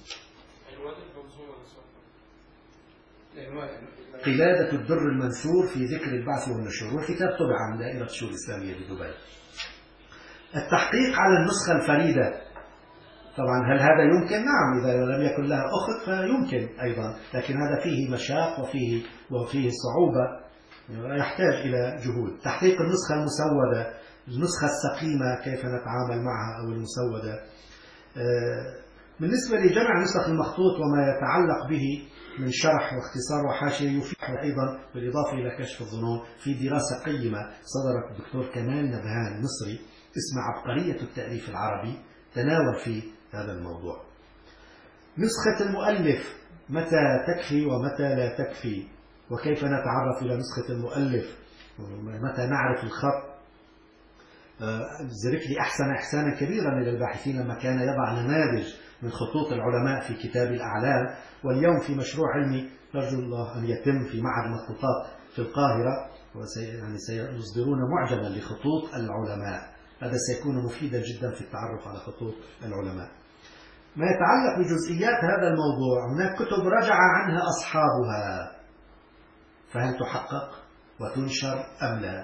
قلادة الدر المنثور في ذكر البعث والنشور، والكتاب طبع عن دائرة الشؤون الإسلامية بدبي. التحقيق على النسخة الفريدة، طبعا هل هذا يمكن؟ نعم، إذا لم يكن لها أخت فيمكن أيضا، لكن هذا فيه مشاق وفيه صعوبة، يحتاج إلى جهود. تحقيق النسخة المسودة، النسخة السقيمة كيف نتعامل معها أو المسودة. بالنسبة لجمع نسخ المخطوط وما يتعلق به من شرح واختصار وحاشية، يفيد أيضا بالإضافة إلى كشف الظنون في دراسة قيمة صدرت الدكتور كمال نبهان مصري اسمها عبقرية التأليف العربي، تناول في هذا الموضوع. نسخة المؤلف متى تكفي ومتى لا تكفي، وكيف نتعرف إلى نسخة المؤلف، ومتى نعرف الخط. الزركلي أحسن إحسانا كبيرا إلى الباحثين لما كان يضع نماذج من خطوط العلماء في كتاب الأعلام، واليوم في مشروع علمي نرجو الله أن يتم في معهد المخطوطات في القاهرة، يعني سيصدرون معجما لخطوط العلماء. هذا سيكون مفيدا جدا في التعرف على خطوط العلماء. ما يتعلق بجزئيات هذا الموضوع، هناك كتب رجع عنها أصحابها، فهل تحقق وتنشر أم لا؟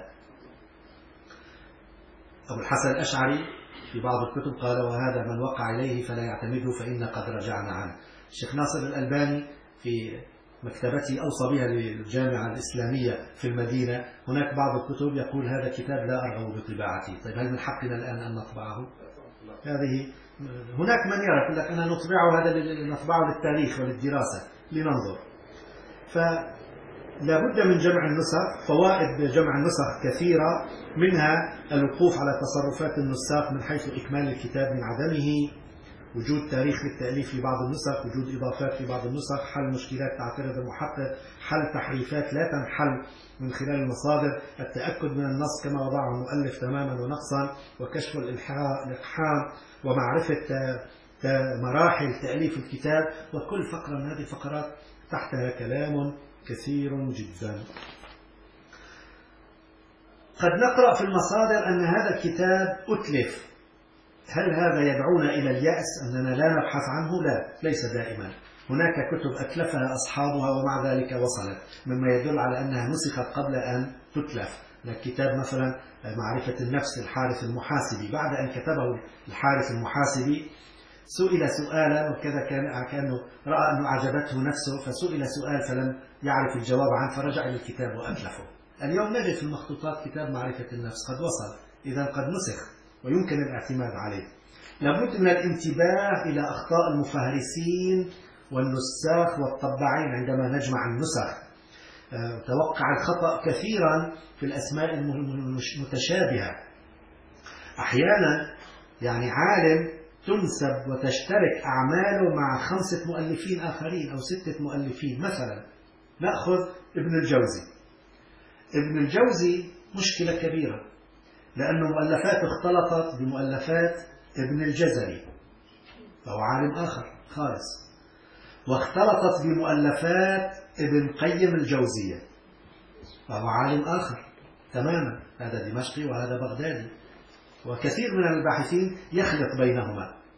أبو الحسن الأشعري في بعض الكتب قال: وهذا من وقع إليه فلا يعتمده فإن قد رجعنا عنه. الشيخ ناصر الألباني في مكتبته أوصى بها للجامعة الإسلامية في المدينة، هناك بعض الكتب يقول هذا كتاب لا أرغب بطباعته. طيب هل من حقنا الآن أن نطبعه؟ هذه هناك من يرى لك أنا نطبعه، هذا نطبعه للتاريخ وللدراسة لننظر. فلا بد من جمع النسخ. فوائد جمع النسخ كثيرة، منها الوقوف على تصرفات النساخ من حيث إكمال الكتاب من عدمه، وجود تاريخ للتأليف في بعض النسخ، وجود إضافات في بعض النسخ، حل مشكلات تعترض المحقق، حل تحريفات لا تنحل من خلال المصادر، التأكد من النص كما وضعه المؤلف تماما ونقصا، وكشف الإقحام، ومعرفة مراحل تأليف الكتاب. وكل فقرة من هذه الفقرات تحتها كلام كثير جدا. قد نقرأ في المصادر أن هذا الكتاب أتلف. هل هذا يدعونا إلى اليأس أننا لا نبحث عنه؟ لا، ليس دائما. هناك كتب أتلفها أصحابها ومع ذلك وصلت، مما يدل على أنها نسخت قبل أن تتلف. كتاب مثلا معرفة النفس الحارث المحاسبي، بعد أن كتبه الحارث المحاسبي سئل سؤالا، وكذا كأنه رأى أنه أعجبته نفسه فسئل سؤال فلم يعرف الجواب عنه فرجع إلى الكتاب وأتلفه. اليوم نجد في المخطوطات كتاب معرفة النفس قد وصل، إذا قد نسخ ويمكن الاعتماد عليه. لابد من الانتباه إلى أخطاء المفهرسين والنساخ والطباعين عندما نجمع النسخ. توقع الخطأ كثيرا في الأسماء المتشابهة. أحيانا يعني عالم تنسب وتشترك أعماله مع 5 مؤلفين آخرين أو 6 مؤلفين. مثلا نأخذ ابن الجوزي. ابن الجوزي مشكلة كبيرة، لأن مؤلفاته اختلطت بمؤلفات ابن الجزري فهو عالم آخر خالص، واختلطت بمؤلفات ابن قيم الجوزية فهو عالم آخر تماما، هذا دمشقي وهذا بغدادي. وكثير من الباحثين يخلط بينهما،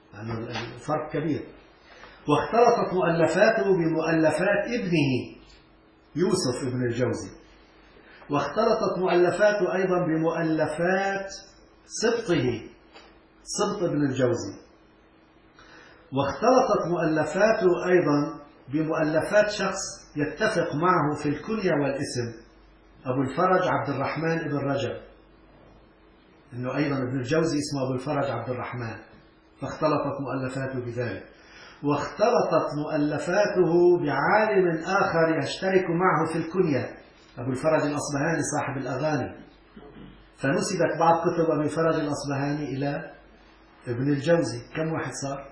لأنه الفرق كبير. واختلطت مؤلفاته بمؤلفات ابنه يوسف ابن الجوزي، واختلطت مؤلفاته أيضا بمؤلفات سبطه سبط ابن الجوزي، واختلطت مؤلفاته أيضا بمؤلفات شخص يتفق معه في الكنية والاسم، أبو الفرج عبد الرحمن ابن رجب، إنه أيضا ابن الجوزي اسمه أبو الفرج عبد الرحمن، فاختلطت مؤلفاته بذلك. واختلطت مؤلفاته بعالم آخر يشترك معه في الكنية، أبو الفرج الأصبهاني صاحب الأغاني، فنسبت بعض كتب أبو الفرج الأصبهاني إلى ابن الجوزي. كم واحد صار؟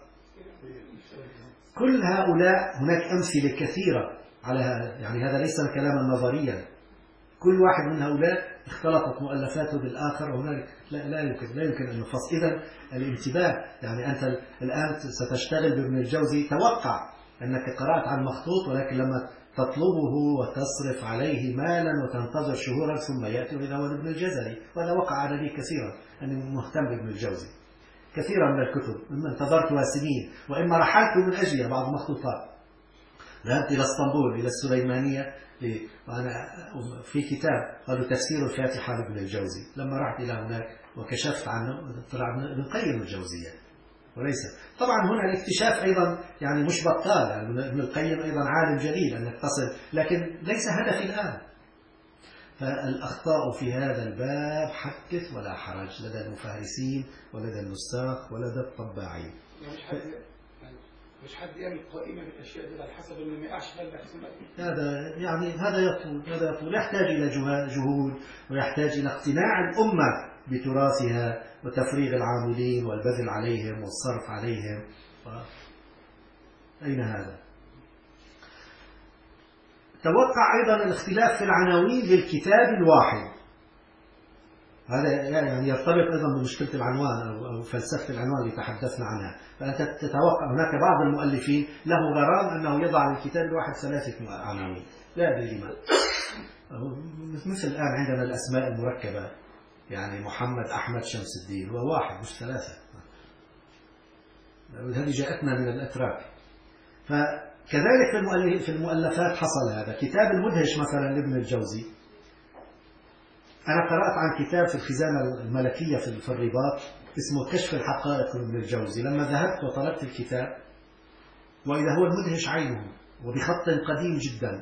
كل هؤلاء هناك أمثلة كثيرة على هذا، يعني هذا ليس كلاما نظريا، كل واحد من هؤلاء اختلطت مؤلفاته بالآخر، وهناك لا يمكن أن نفصل. إذن الانتباه، يعني أنت الآن ستشتغل بابن الجوزي، توقع أنك قرأت عن مخطوط، ولكن لما تطلبه وتصرف عليه مالا وتنتظر شهورا ثم يأتي إذا هو ابن الجزري. وهذا وقع على لي كثيرا، أني مهتم بابن الجوزي. كثيرا من الكتب إما انتظرتها سنين، وإما رحلت من أجلها بعض المخطوطات. ذهبت إلى اسطنبول إلى السليمانية، وأنا في كتاب قالوا تفسير الفاتحة لابن الجوزي، لما رحت إلى هناك وكشفت عنه طلع ابن القيم الجوزية وليس. طبعا هنا الاكتشاف أيضا يعني مش بطال، يعني ابن القيم أيضا عالم جليل أنك تصل، لكن ليس هدفي الآن. فالأخطاء في هذا الباب حدث ولا حرج لدى المفهرسين ولدى النساخ ولدى الطباعين. مش حد يعمل قائمة بالأشياء دي على حسب إنه ما يقعش في البحث. هذا يطول يحتاج إلى جهود، ويحتاج إلى اقتناع الأمة بتراثها وتفريغ العاملين والبذل عليهم والصرف عليهم. أين هذا؟ توقع أيضا الاختلاف في العناوين للكتاب الواحد. هذا يعني يرتبط أيضا بمشكلة العنوان أو فلسفة العنوان اللي تحدثنا عنها. فأنت تتوقع هناك بعض المؤلفين له غرام أنه يضع للكتاب الواحد 3 عناوين، لا أدري لماذا. مثل الآن عندنا الأسماء المركبة، يعني محمد أحمد شمس الدين، هو واحد مش 3. هذه جاءتنا من الأتراك. فكذلك في المؤلفات حصل هذا. كتاب المدهش مثلا لابن الجوزي، أنا قرأت عن كتاب في الخزانة الملكية في الرباط اسمه كشف الحقائق لابن الجوزي. لما ذهبت وطلبت الكتاب وإذا هو المدهش عينه وبخط قديم جدا،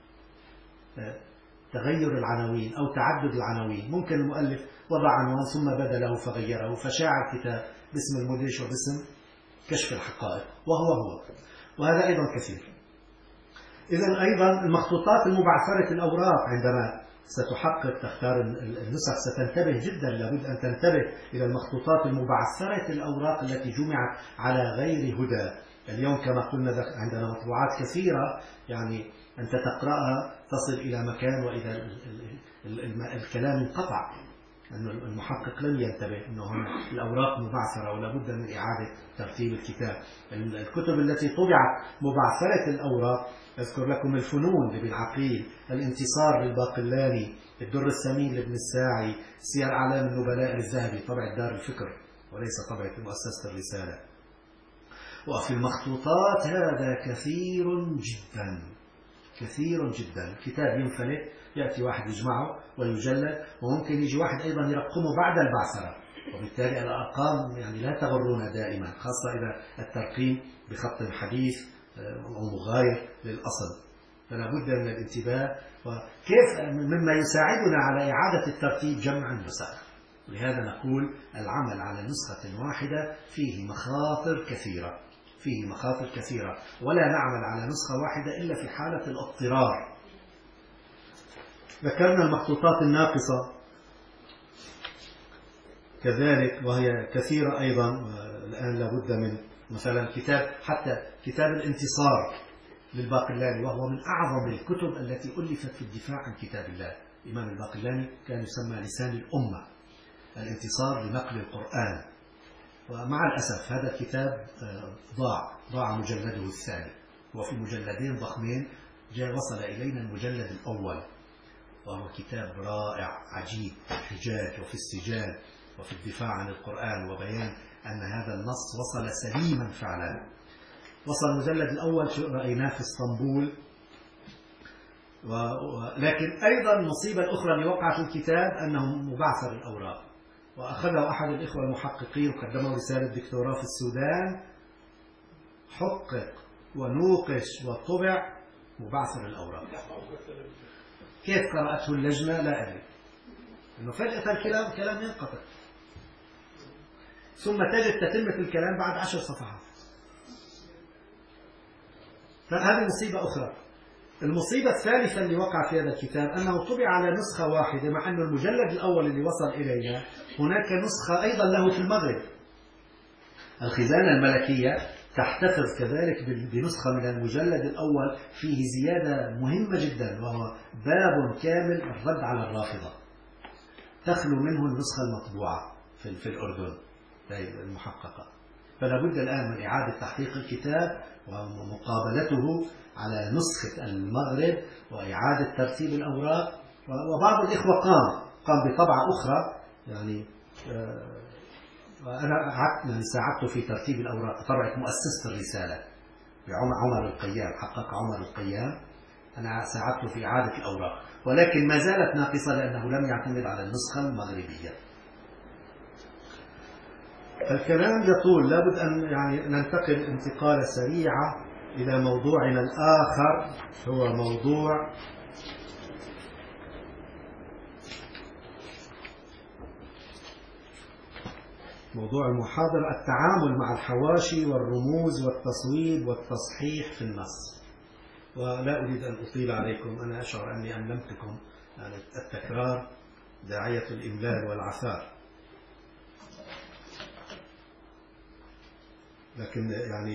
تغير العناوين أو تعدد العناوين، ممكن المؤلف وضع عنوان ثم بدله فغيره، فشاع الكتاب باسم المدهش وباسم كشف الحقائق وهو وهذا أيضا كثير. إذن أيضا المخطوطات المبعثرة الأوراق، عندما ستحقق تختار النسخ ستنتبه جدا، لابد أن تنتبه إلى المخطوطات المبعثرة الأوراق التي جمعت على غير هدى. اليوم كما قلنا عندنا مطبوعات كثيرة، يعني أنت تقرأها تصل إلى مكان وإذا الكلام انقطع، أن المحقق لم ينتبه أنه الأوراق مبعثرة ولا بد من إعادة ترتيب الكتاب. الكتب التي طبعت مبعثرة الأوراق أذكر لكم الفنون لابن عقيل، الانتصار للباقلاني، الدر الثمين لابن الساعي، سير أعلام النبلاء للذهبي، طبعة دار الفكر وليس طبعة مؤسسة الرسالة. وفي المخطوطات هذا كثير جدا كثير جدا. كتاب ينفلت يأتي واحد يجمعه ويجلد، وممكن يجي واحد أيضا يرقمه بعد البعثرة، وبالتالي الأرقام يعني لا تغرنا دائما، خاصة إذا الترقيم بخط حديث أو مغاير للأصل. فلا بد من الانتباه، وكيف مما يساعدنا على إعادة الترتيب جمع النسخ. لهذا نقول العمل على نسخة واحدة فيه مخاطر كثيرة، ولا نعمل على نسخة واحدة إلا في حالة الاضطرار. ذكرنا المخطوطات الناقصة كذلك وهي كثيرة أيضا. الآن لابد من مثلا حتى كتاب الانتصار للباقلاني، وهو من أعظم الكتب التي ألفت في الدفاع عن كتاب الله. الإمام الباقلاني كان يسمى لسان الأمة، الانتصار لنقل القرآن. ومع الأسف هذا الكتاب ضاع مجلده الثاني، وفي مجلدين ضخمين وصل إلينا المجلد الأول، وهو كتاب رائع عجيب في الحجاج وفي السجال وفي الدفاع عن القرآن وبيان أن هذا النص وصل سليما فعلا. وصل المجلد الأول شو رأيناه في اسطنبول، لكن أيضا المصيبة الأخرى اللي وقعت في الكتاب أنه مبعثر الأوراق، وأخذه أحد الإخوة المحققين وقدمه رسالة دكتوراه في السودان، حقق ونوقش وطبع مبعثر الأوراق. كيف قرأته اللجنة لا أدري، إنه فجأة الكلام كلام ينقطع، ثم تجد تتمة الكلام بعد 10 صفحات. فهذه مصيبة أخرى. المصيبة الثالثة اللي وقع في هذا الكتاب أنه طبع على نسخة واحدة، مع أن المجلد الأول اللي وصل إلينا هناك نسخة أيضا له في المغرب. الخزانة الملكية تحتفظ كذلك بنسخة من المجلد الأول فيه زيادة مهمة جدا، وهو باب كامل الرد على الرافضة، تخلو منه النسخة المطبوعة في الأردن المحققة. فلا بد الآن من إعادة تحقيق الكتاب ومقابلته على نسخة المغرب وإعادة ترتيب الأوراق. وبعض الإخوة قام بطبعة أخرى، يعني أنا ساعدت في ترتيب الأوراق، طبعة مؤسسة الرسالة بعمر القيام، حقق عمر القيام، أنا ساعدت في إعادة الأوراق، ولكن ما زالت ناقصة لأنه لم يعتمد على النسخة المغربية. الكلام يطول، لابد أن يعني ننتقل انتقالة سريعة إلى موضوعنا الآخر، هو موضوع المحاضرة: التعامل مع الحواشي والرموز والتصويب والتصحيح في النص. ولا أريد أن أطيل عليكم، أنا أشعر أني أملمتكم يعني التكرار داعية الإملال والعثار، لكن يعني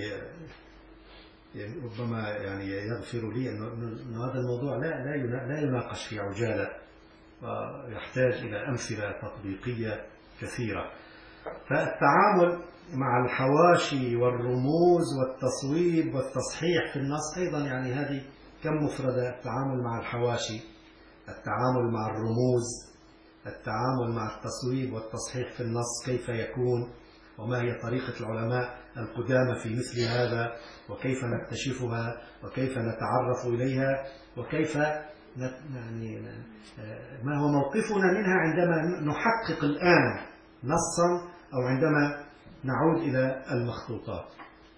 ربما يعني يغفر لي أن هذا الموضوع لا يناقش في عجالة، ويحتاج إلى أمثلة تطبيقية كثيرة. فالتعامل مع الحواشي والرموز والتصويب والتصحيح في النص أيضا، يعني هذه كم مفردة: التعامل مع الحواشي، التعامل مع الرموز، التعامل مع التصويب والتصحيح في النص، كيف يكون، وما هي طريقة العلماء القدامى في مثل هذا، وكيف نكتشفها، وكيف نتعرف إليها، وكيف يعني ما هو موقفنا منها عندما نحقق الآن نصا أو عندما نعود إلى المخطوطات.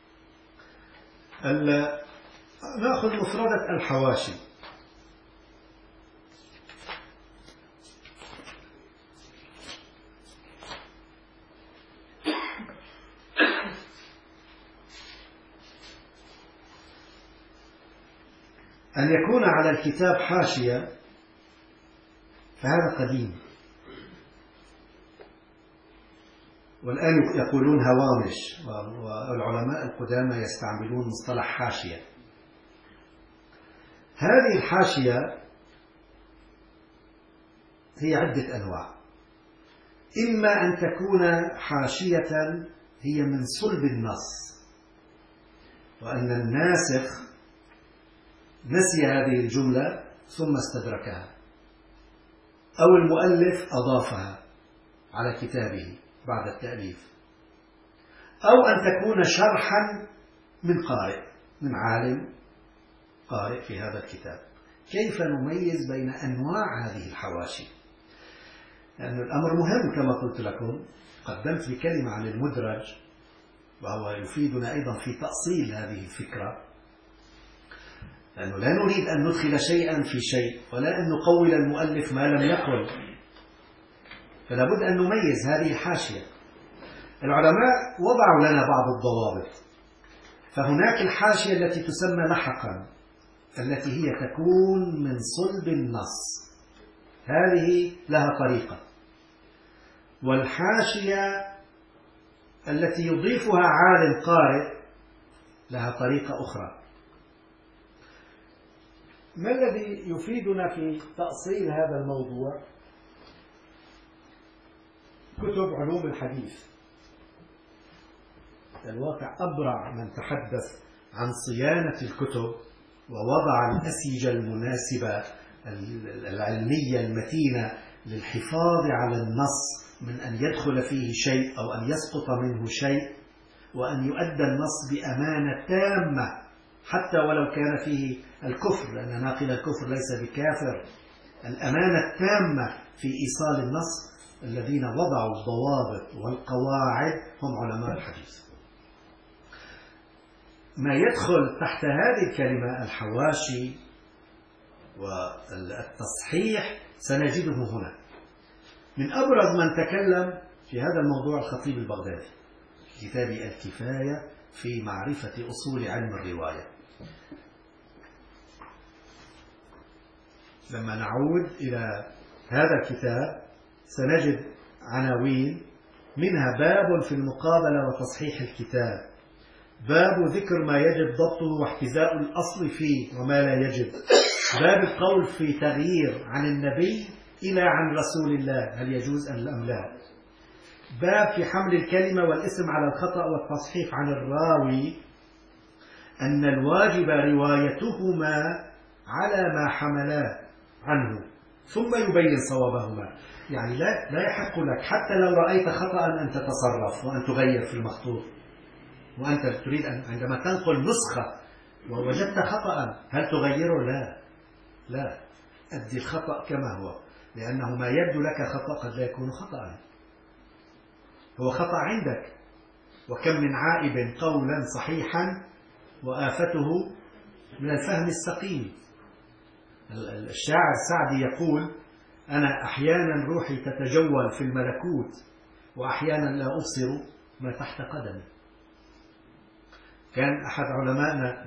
نأخذ مفردة الحواشي. أن يكون على الكتاب حاشية فهذا قديم، والآن يقولون هوامش، والعلماء القدامى يستعملون مصطلح حاشية. هذه الحاشية هي عدة أنواع، إما أن تكون حاشية هي من صلب النص، وأن الناسخ نسي هذه الجملة ثم استدركها، أو المؤلف أضافها على كتابه بعد التأليف، أو أن تكون شرحا من قارئ، من عالم قارئ في هذا الكتاب. كيف نميز بين أنواع هذه الحواشي؟ لأن الأمر مهم كما قلت لكم. قدمت بكلمة عن المدرج، وهو يفيدنا أيضا في تأصيل هذه الفكرة، لأنه لا نريد أن ندخل شيئا في شيء، ولا أن نقول المؤلف ما لم يقل، فلا بد أن نميز هذه الحاشية. العلماء وضعوا لنا بعض الضوابط، فهناك الحاشية التي تسمى لحقا، التي هي تكون من صلب النص، هذه لها طريقة. والحاشية التي يضيفها عالم قارئ لها طريقة أخرى. ما الذي يفيدنا في تأصيل هذا الموضوع؟ كتب علوم الحديث. الواقع أبرع من تحدث عن صيانة الكتب ووضع الأسيجة المناسبة العلمية المتينة للحفاظ على النص من أن يدخل فيه شيء أو أن يسقط منه شيء، وأن يؤدى النص بأمانة تامة حتى ولو كان فيه الكفر، لأن ناقل الكفر ليس بكافر. الأمانة التامة في إيصال النص، الذين وضعوا الضوابط والقواعد هم علماء الحديث. ما يدخل تحت هذه الكلمة الحواشي والتصحيح سنجده هنا. من أبرز من تكلم في هذا الموضوع الخطيب البغدادي في كتاب الكفاية في معرفة أصول علم الرواية. لما نعود إلى هذا الكتاب سنجد عناوين، منها باب في المقابلة وتصحيح الكتاب، باب ذكر ما يجب ضبطه واحتذاء الأصل فيه وما لا يجب، باب القول في تغيير عن النبي إلى عن رسول الله هل يجوز أم لا، باب في حمل الكلمة والاسم على الخطأ والتصحيح عن الراوي، أن الواجب روايتهما على ما حملا عنه ثم يبين صوابهما. يعني لا يحق لك حتى لو رأيت خطأ أن تتصرف وأن تغير في المخطوط، وأنت تريد أن عندما تنقل نسخة ووجدت خطأ هل تغيره؟ لا، أدي الخطأ كما هو، لأنه ما يبدو لك خطأ قد لا يكون خطأ، هو خطأ عندك. وكم من عائب قولا صحيحا وآفته من الفهم السقيم. الشاعر السعدي يقول: أنا أحيانا روحي تتجول في الملكوت وأحيانا لا أبصر ما تحت قدمي. كان أحد علمائنا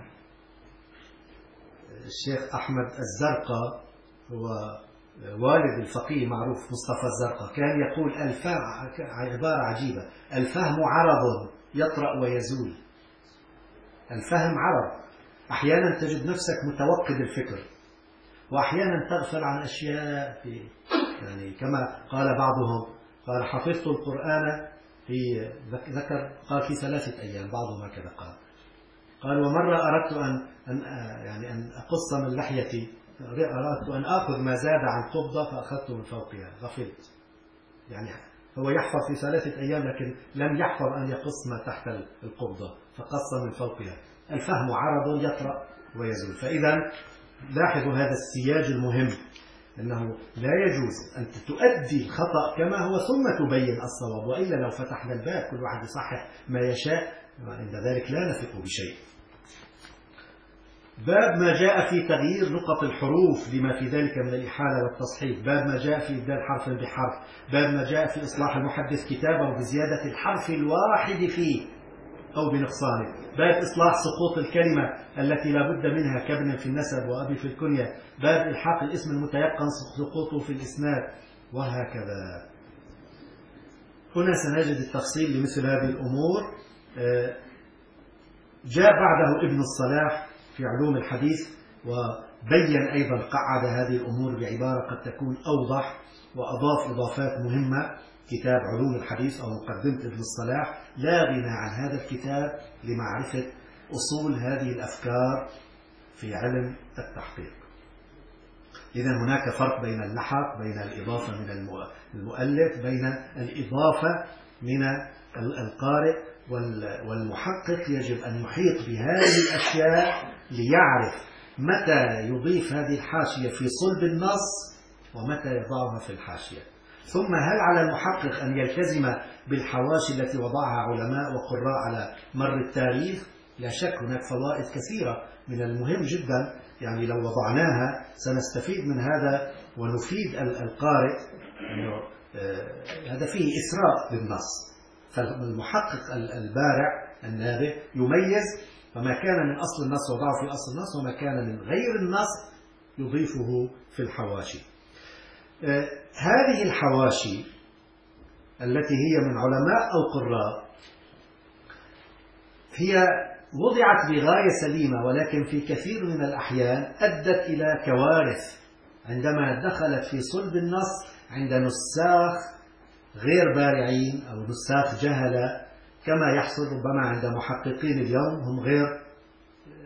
الشيخ أحمد الزرقاء، هو والد الفقيه معروف مصطفى الزرقاء، كان يقول عبارة عجيبة: الفهم عرض يطرأ ويزول. الفهم عرض، أحيانا تجد نفسك متوقد الفكر، وأحيانا تغفل عن أشياء يعني كما قال بعضهم، قال: حفظت القرآن في قال في 3 أيام، بعضهم هكذا قال: ومرة أردت أن أقص من لحيتي، أردت أن أخذ ما زاد عن قبضة فأخذته من فوقها، غفلت. يعني هو يحفظ في 3 أيام لكن لم يحفظ أن يقص ما تحت القبضة فقص من فوقها. الفهم عرض يطرأ ويزول. فإذا لاحظوا هذا السياج المهم، أنه لا يجوز أن تؤدي الخطأ كما هو ثم تبين الصواب، وإلا لو فتحنا الباب كل واحد يصحح ما يشاء، عند ذلك لا نثق بشيء. باب ما جاء في تغيير نقط الحروف لما في ذلك من الإحالة والتصحيح، باب ما جاء في إبدال حرف بحرف، باب ما جاء في إصلاح المحدث كتابه بزيادة الحرف الواحد فيه أو بنقصانه، باب إصلاح سقوط الكلمة التي لا بد منها كابن في النسب وأبي في الكنية، باب إلحاق الاسم المتيقن سقوطه في الإسناد، وهكذا. هنا سنجد التفصيل لمثل هذه الأمور. جاء بعده ابن الصلاح في علوم الحديث وبين أيضا قعد هذه الأمور بعبارة قد تكون أوضح، وأضاف إضافات مهمة. كتاب علوم الحديث أو مقدمة ابن الصلاح لا غنى عن هذا الكتاب لمعرفة أصول هذه الأفكار في علم التحقيق. إذن هناك فرق بين اللحق، بين الإضافة من المؤلف، بين الإضافة من القارئ، والمحقق يجب أن يحيط بهذه الأشياء ليعرف متى يضيف هذه الحاشية في صلب النص ومتى يضعها في الحاشية. ثم هل على المحقق أن يلتزم بالحواشي التي وضعها علماء وقراء على مر التاريخ؟ لا شك هناك فوائد كثيرة من المهم جدا، يعني لو وضعناها سنستفيد من هذا ونفيد القارئ أنه هذا فيه إسراء للنص. فالمحقق البارع النابه يميز فما كان من أصل النص وضعه في أصل النص، وما كان من غير النص يضيفه في الحواشي. هذه الحواشي التي هي من علماء أو قراء هي وضعت بغاية سليمة، ولكن في كثير من الأحيان أدت إلى كوارث عندما دخلت في صلب النص عند نساخ غير بارعين أو نساخ جهلة، كما يحصل ربما عند محققين اليوم هم غير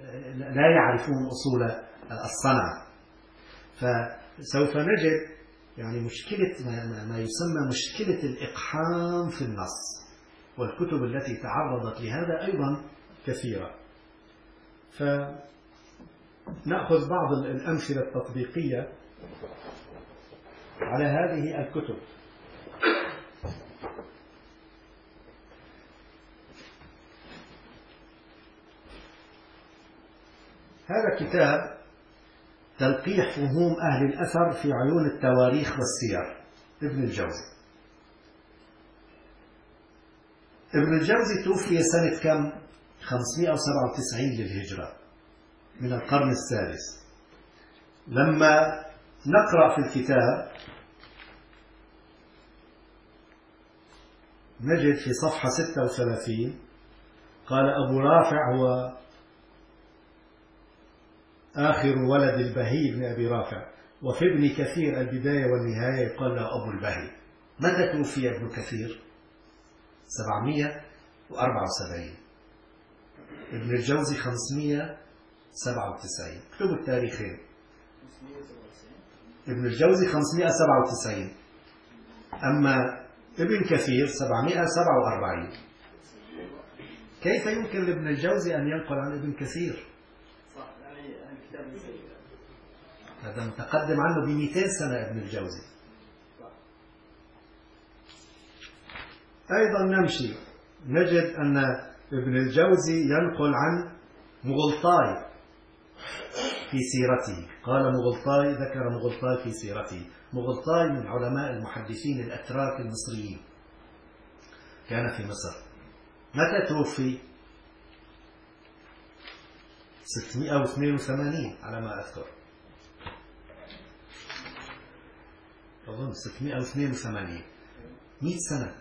لا يعرفون أصول الصنعة. فسوف نجد يعني مشكلة ما يسمى مشكلة الإقحام في النص، والكتب التي تعرضت لهذا أيضا كثيرة. فنأخذ بعض الأمثلة التطبيقية على هذه الكتب. هذا كتاب تلقيح فهوم أهل الأثر في عيون التواريخ والسير، ابن الجوزي. ابن الجوزي توفي سنة كم؟ 597 للهجرة، من القرن الثالث. لما نقرأ في الكتاب نجد في صفحة 36 قال: أبو رافع هو آخر ولد البهي بن أبي رافع، وفي ابن كثير البداية والنهاية يقال له أبو البهي. متى توفي ابن كثير؟ 774. ابن الجوزي 597. اكتبوا التاريخين. ابن الجوزي 597، أما ابن كثير 747. كيف يمكن لابن الجوزي أن ينقل عن ابن كثير؟ هذا متقدم عنه ب200 سنة ابن الجوزي. أيضا نمشي نجد أن ابن الجوزي ينقل عن مغلطاي في سيرته. قال مغلطاي، ذكر مغلطاي في سيرته. مغلطاي من علماء المحدثين الأتراك المصريين، كان في مصر. متى توفي؟ 682 على ما أذكر، أظن 682، 100 سنة.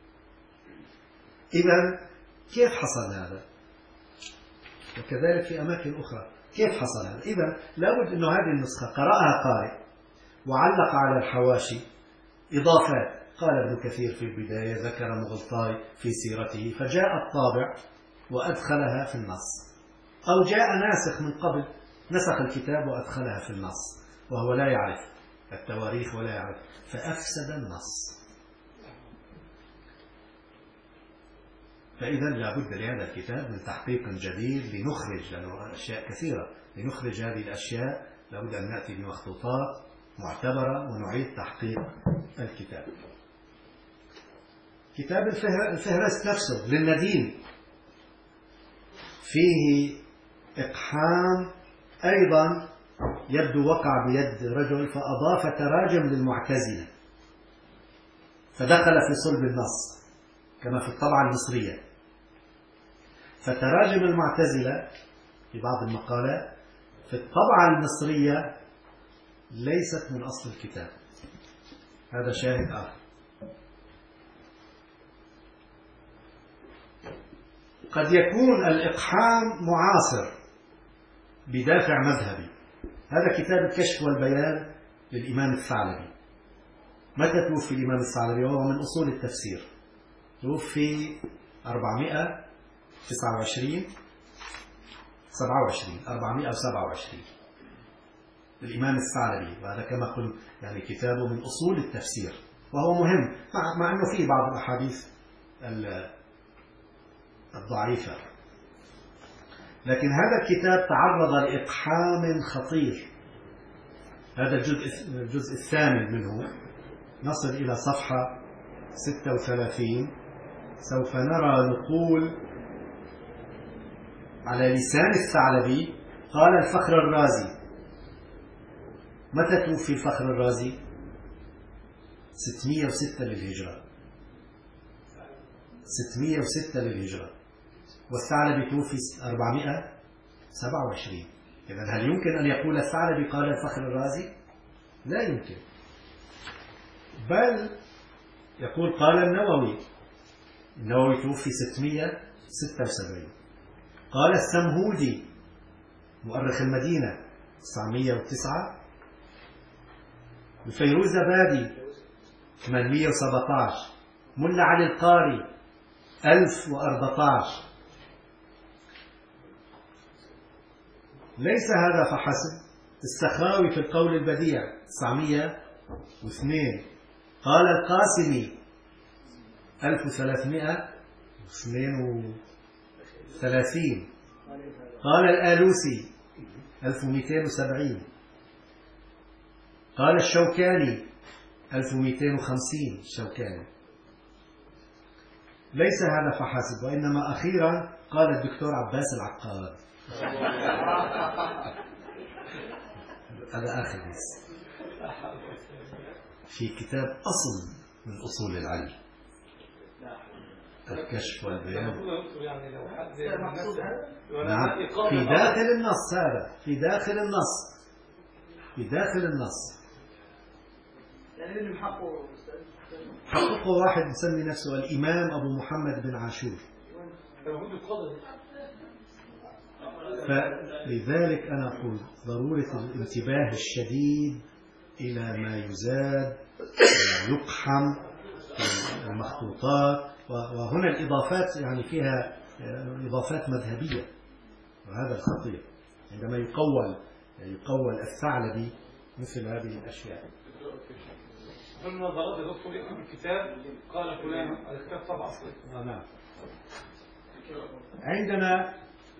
إذن كيف حصل هذا؟ وكذلك في أماكن أخرى كيف حصل هذا؟ إذن لابد أن هذه النسخة قرأها قارئ وعلق على الحواشي إضافات. قال ابن كثير في البداية، ذكر مغلطاي في سيرته، فجاء الطابع وأدخلها في النص، أو جاء ناسخ من قبل نسخ الكتاب وأدخلها في النص وهو لا يعرف التواريخ ولا يعرف، فأفسد النص. فإذا لابد لهذا الكتاب من تحقيق جديد لنخرج، لأنه أشياء كثيرة، لنخرج هذه الأشياء لابد أن نأتي بمخطوطات معتبرة ونعيد تحقيق الكتاب. كتاب الفهرست نفسه للنديم فيه إقحام أيضا يبدو وقع بيد رجل، فأضاف تراجم للمعتزلة فدخل في صلب النص كما في الطبعة المصرية. فتراجم المعتزلة في بعض المقالات في الطبعة المصرية ليست من أصل الكتاب. هذا شاهد آخر. قد يكون الإقحام معاصر بدافع مذهبي. هذا كتاب الكشف والبيان للإمام الثعلبي. متى توفي الإمام الثعلبي؟ وهو من أصول التفسير. توفي 427 الإمام الثعلبي، وهذا كما قلت يعني كتابه من أصول التفسير، وهو مهم مع أنه فيه بعض الأحاديث الضعيفة. لكن هذا الكتاب تعرض لإقحام خطير. هذا الجزء الثامن منه، نصل إلى صفحة 36. سوف نرى نقول على لسان الثعلبي. قال الفخر الرازي. متى توفي الفخر الرازي؟ 606 للهجرة. 606 للهجرة، والثعلبي توفي 427. إذن هل يمكن أن يقول الثعلبي قال الفخر الرازي؟ لا يمكن، بل يقول قال النووي. النووي توفي 676. قال السمهودي مؤرخ المدينة 909. الفيروزابادي 817. ملا علي القاري 1014. ليس هذا فحسب، السخاوي في القول البديع قال القاسمي 1332. قال الآلوسي 1270. قال الشوكاني 1250. الشوكاني. ليس هذا فحسب، وإنما أخيرا قال الدكتور عباس العقاد. هذا آخر بس في كتاب أصل من أصول العلم، الكشف والبيان. نعم، في داخل النص. هذا في داخل النص، في داخل النص. يعني اللي حققه واحد مسمي نفسه الإمام أبو محمد بن عاشور. فلذلك أنا أقول ضرورة الانتباه الشديد إلى ما يزاد ويقحم في المخطوطات، وهنا الإضافات يعني فيها إضافات مذهبية، وهذا الخطير عندما يقول الثعلبي مثل هذه الأشياء. من النظرات يا دكتور يكتب الكتاب قال فلان الكتاب طبعا صحيح. نعم. عندنا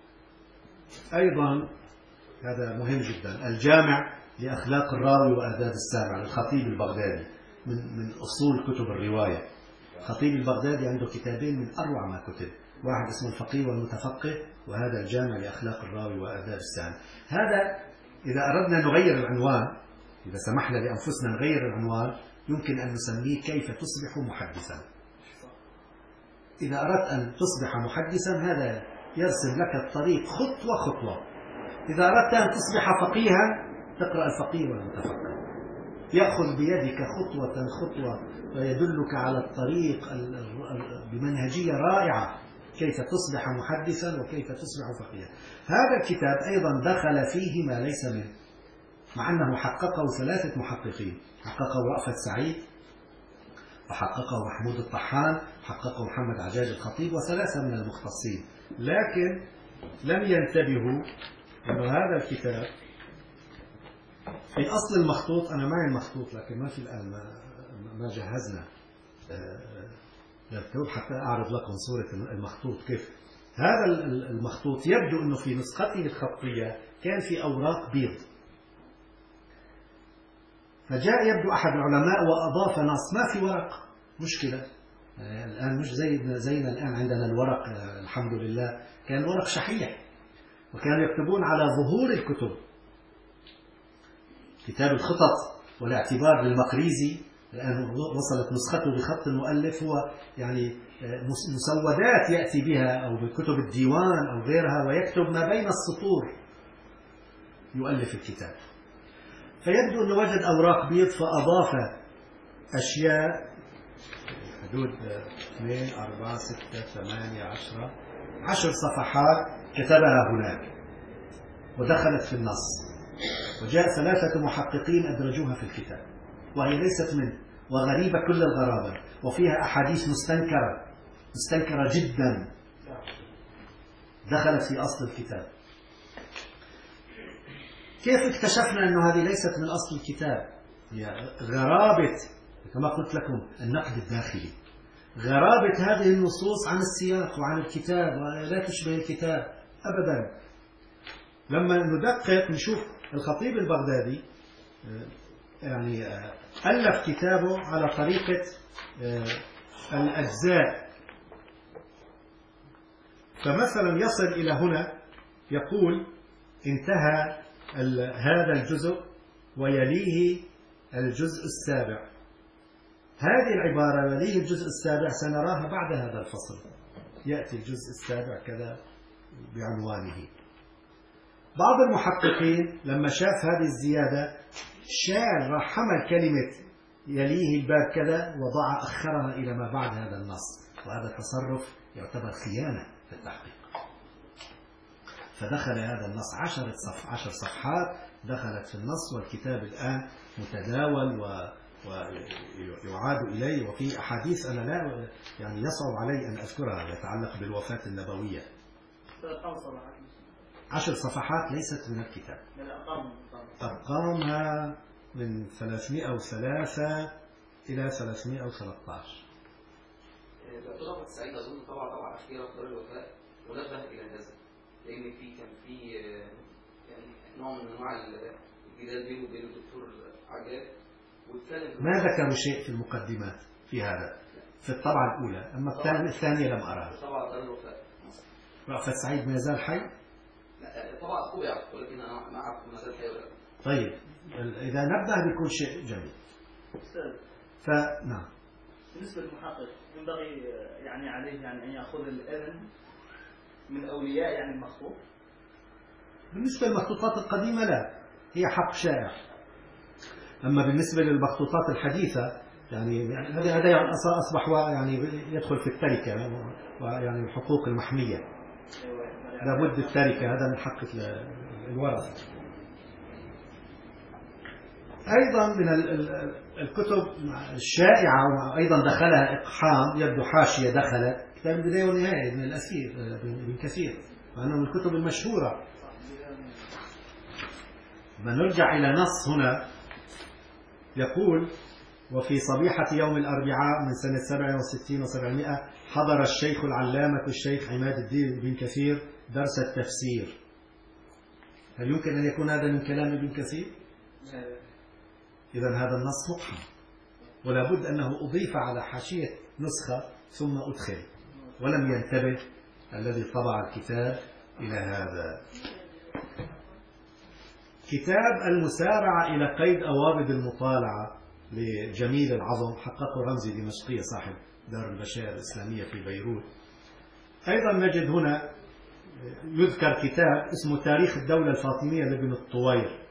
أيضا هذا مهم جدا الجامع لأخلاق الراوي وآداب السامع للخطيب البغدادي، من أصول كتب الرواية. الخطيب البغدادي عنده كتابين من أروع ما كتب، واحد اسمه الفقيه والمتفقه، وهذا الجامع لأخلاق الراوي وآداب السامع. هذا إذا أردنا نغير العنوان، إذا سمحنا لأنفسنا نغير العنوان، يمكن أن نسميه كيف تصبح محدثا. إذا أردت أن تصبح محدثا هذا يرسم لك الطريق خطوة خطوة. إذا أردت أن تصبح فقيها تقرأ الفقيه والمتفقه، يأخذ بيدك خطوة خطوة ويدلك على الطريق بمنهجية رائعة كيف تصبح محدثا وكيف تصبح فقيها. هذا الكتاب أيضا دخل فيه ما ليس منه، مع أنه حققه 3 محققين، حققه رأفت سعيد، وحققه محمود الطحان، حققه محمد عجاج الخطيب، و3 من المختصين، لكن لم ينتبهوا أن هذا الكتاب في أصل المخطوط. أنا معي المخطوط لكن ما في الآن، ما جهزنا يرتب حتى أعرض لكم صورة المخطوط كيف. هذا المخطوط يبدو أنه في نسخته الخطية كان في أوراق بيض، فجاء يبدو أحد العلماء وأضاف نص ما في ورق. مشكلة الآن مش زينا الآن عندنا الورق الحمد لله، كان الورق شحيح، وكانوا يكتبون على ظهور الكتب. كتاب الخطط والاعتبار للمقريزي الآن وصلت نسخته بخط المؤلف، هو يعني مسودات يأتي بها أو بكتب الديوان أو غيرها، ويكتب ما بين السطور يؤلف الكتاب. فيبدو أنه وجد أوراق بيض فأضاف أشياء حدود 2 4 6 8 10 صفحات كتبها هناك ودخلت في النص، وجاء 3 محققين أدرجوها في الكتاب، وهي ليست منه وغريبة كل الغرابة، وفيها أحاديث مستنكرة جدا دخلت في أصل الكتاب. كيف اكتشفنا أنه هذه ليست من أصل الكتاب؟ هي غرابة كما قلت لكم النقد الداخلي، غرابة هذه النصوص عن السياق وعن الكتاب ولا تشبه الكتاب أبدا. لما ندقق نشوف الخطيب البغدادي يعني ألف كتابه على طريقة الأجزاء، فمثلا يصل إلى هنا يقول انتهى هذا الجزء ويليه الجزء السابع. هذه العبارة يليه الجزء السابع سنراها بعد هذا الفصل، يأتي الجزء السابع كذا بعنوانه. بعض المحققين لما شاف هذه الزيادة راح حمل كلمة يليه الباب كذا أخرها إلى ما بعد هذا النص، وهذا التصرف يعتبر خيانة في التحقيق. فدخل هذا النص 10 صفحات دخلت في النص، والكتاب الآن متداول ويعاد إليه، وفي أحاديث أنا لا يعني يصعب علي أن أذكرها يتعلق بالوفاة النبوية. 10 صفحات ليست من الكتاب، أرقامها من 303 إلى 313. دكتور السعيد أظن طبعا أخيرا في دار الوفاء ونبه إلى هذا، لأن كان في يعني نوع من أنواع الجدال بينه وبين الدكتور عجاب، واتكلم ما ذكروا شيء في المقدمات في هذا في الطبعة الأولى، أما الثانية لم أرها. طبعا دار الوفاء رأفت سعيد ما يزال حي؟ لا طبعا أخوه يعرف، ولكن أنا ما أعرف ما زال حي ولا لا. طيب إذا نبه بكل شيء جميل. فنعم. بالنسبة للمحقق ينبغي يعني عليه يعني أن يأخذ الإذن من أولياء يعني المخطوط. بالنسبة للمخطوطات القديمة لا، هي حق شائع. أما بالنسبة للمخطوطات الحديثة يعني هذا أصبح يعني يدخل في التركة ويعني الحقوق المحمية، لابد التركة، هذا من حق الورثة. أيضا من الكتب الشائعة وأيضا دخلها إقحام، يبدو حاشية دخلت كتاب البداية والنهاية ابن الأثير ابن كثير، وأنه من الكتب المشهورة. بنرجع إلى نص هنا يقول: وفي صبيحة يوم الأربعاء من سنة 67 و700 حضر الشيخ العلامة الشيخ عماد الدين بن كثير درس التفسير. هل يمكن أن يكون هذا من كلام ابن كثير؟ إذن هذا النص مقحم، ولا بد أنه أضيف على حاشية نسخة ثم أدخل، ولم ينتبه الذي طبع الكتاب إلى هذا. كتاب المسارعة إلى قيد أوابد المطالعة لجميل العظم، حققه رمزي دمشقية صاحب دار البشائر الإسلامية في بيروت. أيضا نجد هنا يذكر كتاب اسمه تاريخ الدولة الفاطمية لابن الطوير.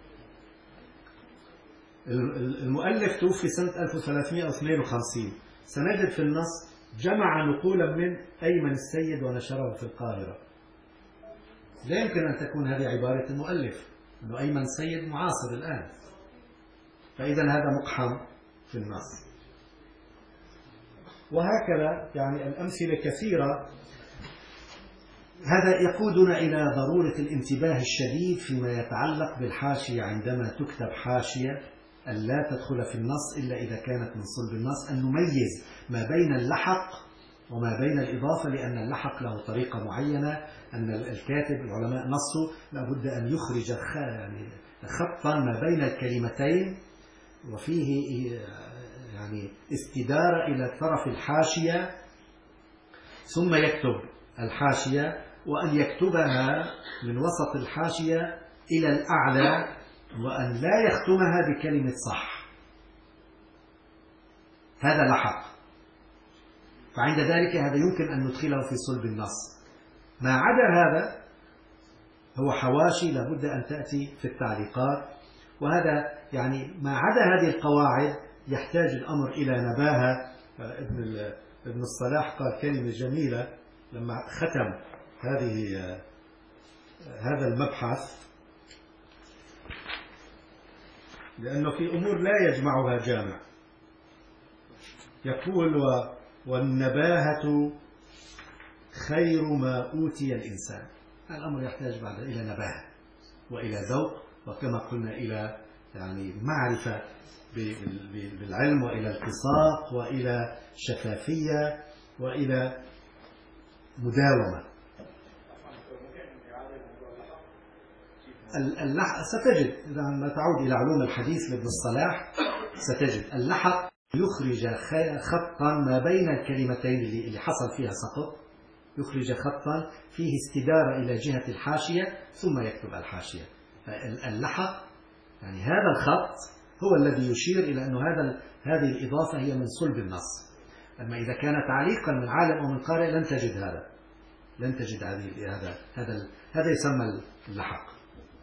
المؤلف توفي سنة 1352. سنجد في النص: جمع نقولا من أيمن السيد ونشره في القاهرة. لا يمكن أن تكون هذه عبارة المؤلف، أنه أيمن السيد معاصر الآن، فإذا هذا مقحم في النص. وهكذا يعني الأمثلة كثيرة. هذا يقودنا إلى ضرورة الانتباه الشديد فيما يتعلق بالحاشية عندما تكتب حاشية، أن لا تدخل في النص إلا إذا كانت من صلب النص، أن نميز ما بين اللحق وما بين الإضافة، لأن اللحق له طريقة معينة، أن الكاتب العلماء نصوا لابد أن يخرج خطا ما بين الكلمتين وفيه يعني استدارة إلى طرف الحاشية، ثم يكتب الحاشية، وأن يكتبها من وسط الحاشية إلى الأعلى، وأن لا يختمها بكلمة صح. هذا لحق، فعند ذلك هذا يمكن أن ندخله في صلب النص. ما عدا هذا هو حواشي لابد أن تأتي في التعليقات، وهذا يعني ما عدا هذه القواعد يحتاج الأمر إلى نباهة. ابن الصلاح قال كلمة جميلة لما ختم هذا المبحث، لأنه في أمور لا يجمعها جامع. يقول: والنباهة خير ما أوتي الإنسان. الأمر يحتاج بعد إلى نباهة وإلى ذوق، وكما قلنا إلى يعني معرفة بالعلم، وإلى التصاق، وإلى شفافية، وإلى مداومة. ستجد إذا ما تعود إلى علوم الحديث لابن الصلاح ستجد اللحق يخرج خطا ما بين الكلمتين اللي حصل فيها سقط، يخرج خطا فيه استدارة إلى جهة الحاشية ثم يكتب الحاشية. اللحق يعني هذا الخط هو الذي يشير إلى أنه هذه الإضافة هي من صلب النص. أما إذا كان تعليقا من عالم أو من قارئ لن تجد هذا، لن تجد هذا يسمى اللحق.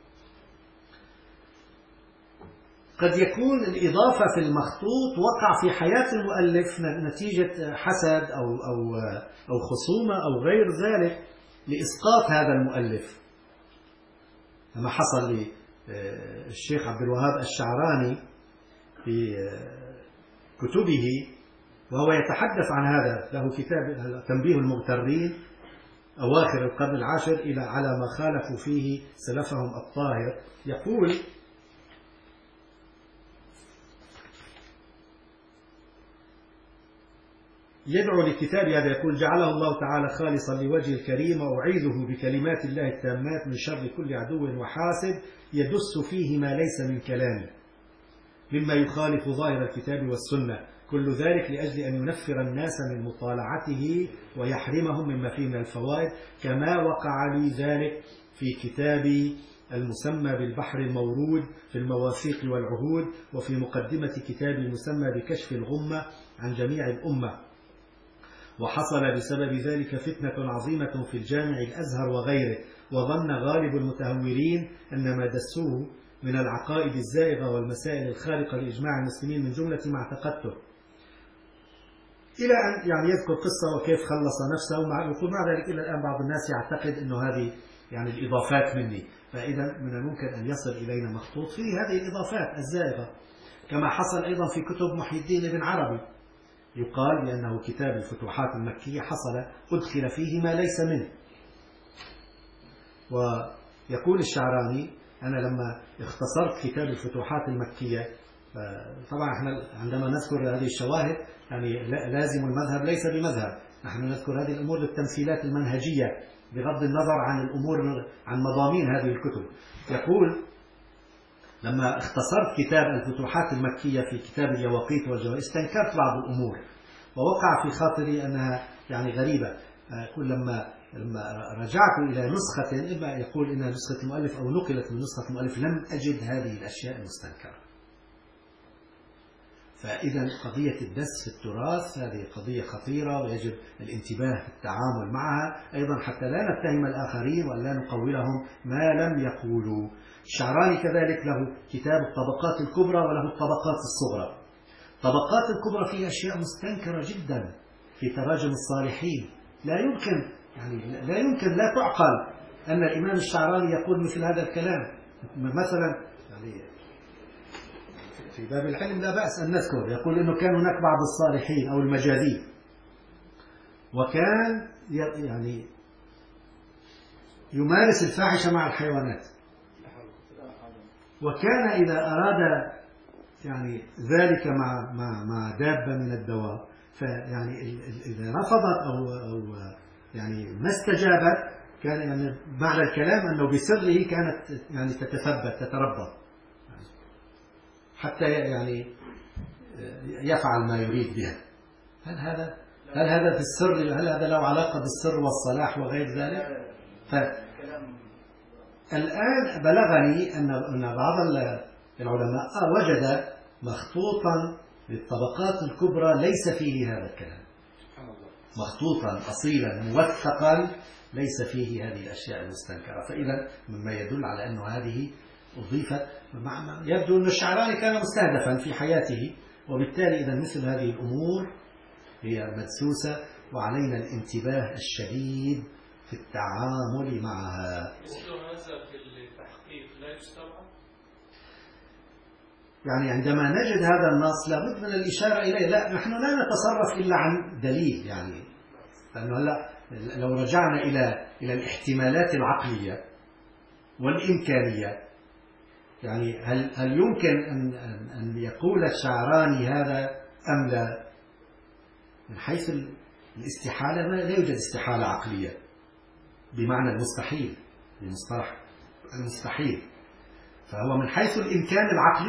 قد يكون الإضافة في المخطوط وقع في حياة المؤلف نتيجة حسد أو خصومة أو غير ذلك لإسقاط هذا المؤلف، كما حصل للشيخ عبد الوهاب الشعراني في كتبه، وهو يتحدث عن هذا. له كتاب تنبيه المغترين أواخر القرن العاشر إلى على ما خالفوا فيه سلفهم الطاهر. يقول: يدعو للكتاب هذا يقول: جعله الله تعالى خالصا لوجه الكريم وأعيذه بكلمات الله التامات من شر كل عدو وحاسد يدس فيه ما ليس من كلامه مما يخالف ظاهر الكتاب والسنة، كل ذلك لأجل أن ينفر الناس من مطالعته ويحرمهم مما فيه من الفوائد، كما وقع لي ذلك في كتابي المسمى بالبحر المورود في المواثيق والعهود، وفي مقدمة كتابي المسمى بكشف الغمة عن جميع الأمة. وحصل بسبب ذلك فتنة عظيمة في الجامع الأزهر وغيره، وظن غالب المتهورين أن ما دسوه من العقائد الزائغة والمسائل الخارقة لإجماع المسلمين من جملة ما اعتقدته، إلى أن يعني يذكر قصة وكيف خلص نفسه. يقول مع ذلك إلى الآن بعض الناس يعتقد أنه هذه يعني الإضافات مني، فإذا من الممكن أن يصل إلينا مخطوط فيه هذه الإضافات الزائغة، كما حصل أيضا في كتب محي الدين بن عربي. يقال بأنه كتاب الفتوحات المكية أدخل فيه ما ليس منه. ويقول الشعراني: أنا لما اختصرت كتاب الفتوحات المكية، طبعا احنا عندما نذكر هذه الشواهد يعني لازم المذهب ليس بمذهب، نحن نذكر هذه الأمور للتمثيلات المنهجية بغض النظر عن الأمور عن مضامين هذه الكتب. يقول: لما اختصرت كتاب الفتوحات المكية في كتاب اليواقيت والجواهر استنكرت بعض الأمور، ووقع في خاطري أنها يعني غريبة. يقول لما رجعت إلى نسخة، إما يقول إنها نسخة المؤلف أو نقلت من نسخة المؤلف، لم أجد هذه الأشياء المستنكرة. فإذا قضية الدس في التراث هذه قضية خطيرة، ويجب الانتباه في التعامل معها أيضا حتى لا نتهم الآخرين ولا نقولهم ما لم يقولوا. الشعراني كذلك له كتاب الطبقات الكبرى وله الطبقات الصغرى. الطبقات الكبرى فيها أشياء مستنكرة جدا في تراجم الصالحين، لا يمكن لا تعقل أن الإمام الشعراني يقول مثل هذا الكلام. مثلا يعني في باب العلم لا بأس أن نذكر، يقول إنه كان هناك بعض الصالحين أو المجاذيب، وكان يعني يمارس الفاحشة مع الحيوانات، وكان إذا أراد يعني ذلك مع دابة من الدواب، فيعني إذا رفضت أو يعني ما استجابت، كان يعني معنى الكلام أنه بسره كانت يعني تتربى حتى يعني يفعل ما يريد بها. هل هذا في السر؟ هل هذا له علاقة بالسر والصلاح وغير ذلك؟ الآن بلغني أن بعض العلماء وجد مخطوطا للطبقات الكبرى ليس فيه هذا الكلام، مخطوطا أصيلا موثقا ليس فيه هذه الأشياء المستنكرة. فإذا مما يدل على أن هذه أضيفت، يبدو أن الشعراني كان مستهدفا في حياته، وبالتالي إذا مثل هذه الأمور هي مدسوسة وعلينا الانتباه الشديد في التعامل معها. هذا في التحقيق لا يستبعد؟ يعني عندما نجد هذا النص لابد من الإشارة إليه. لا، نحن لا نتصرف إلا عن دليل، يعني لأنه لو رجعنا إلى الاحتمالات العقلية والإمكانية، يعني هل يمكن أن يقول الشعراني هذا أم لا؟ من حيث الاستحالة لا يوجد استحالة عقلية بمعنى المستحيل، بمصطلح المستحيل. فهو من حيث الإمكان العقلي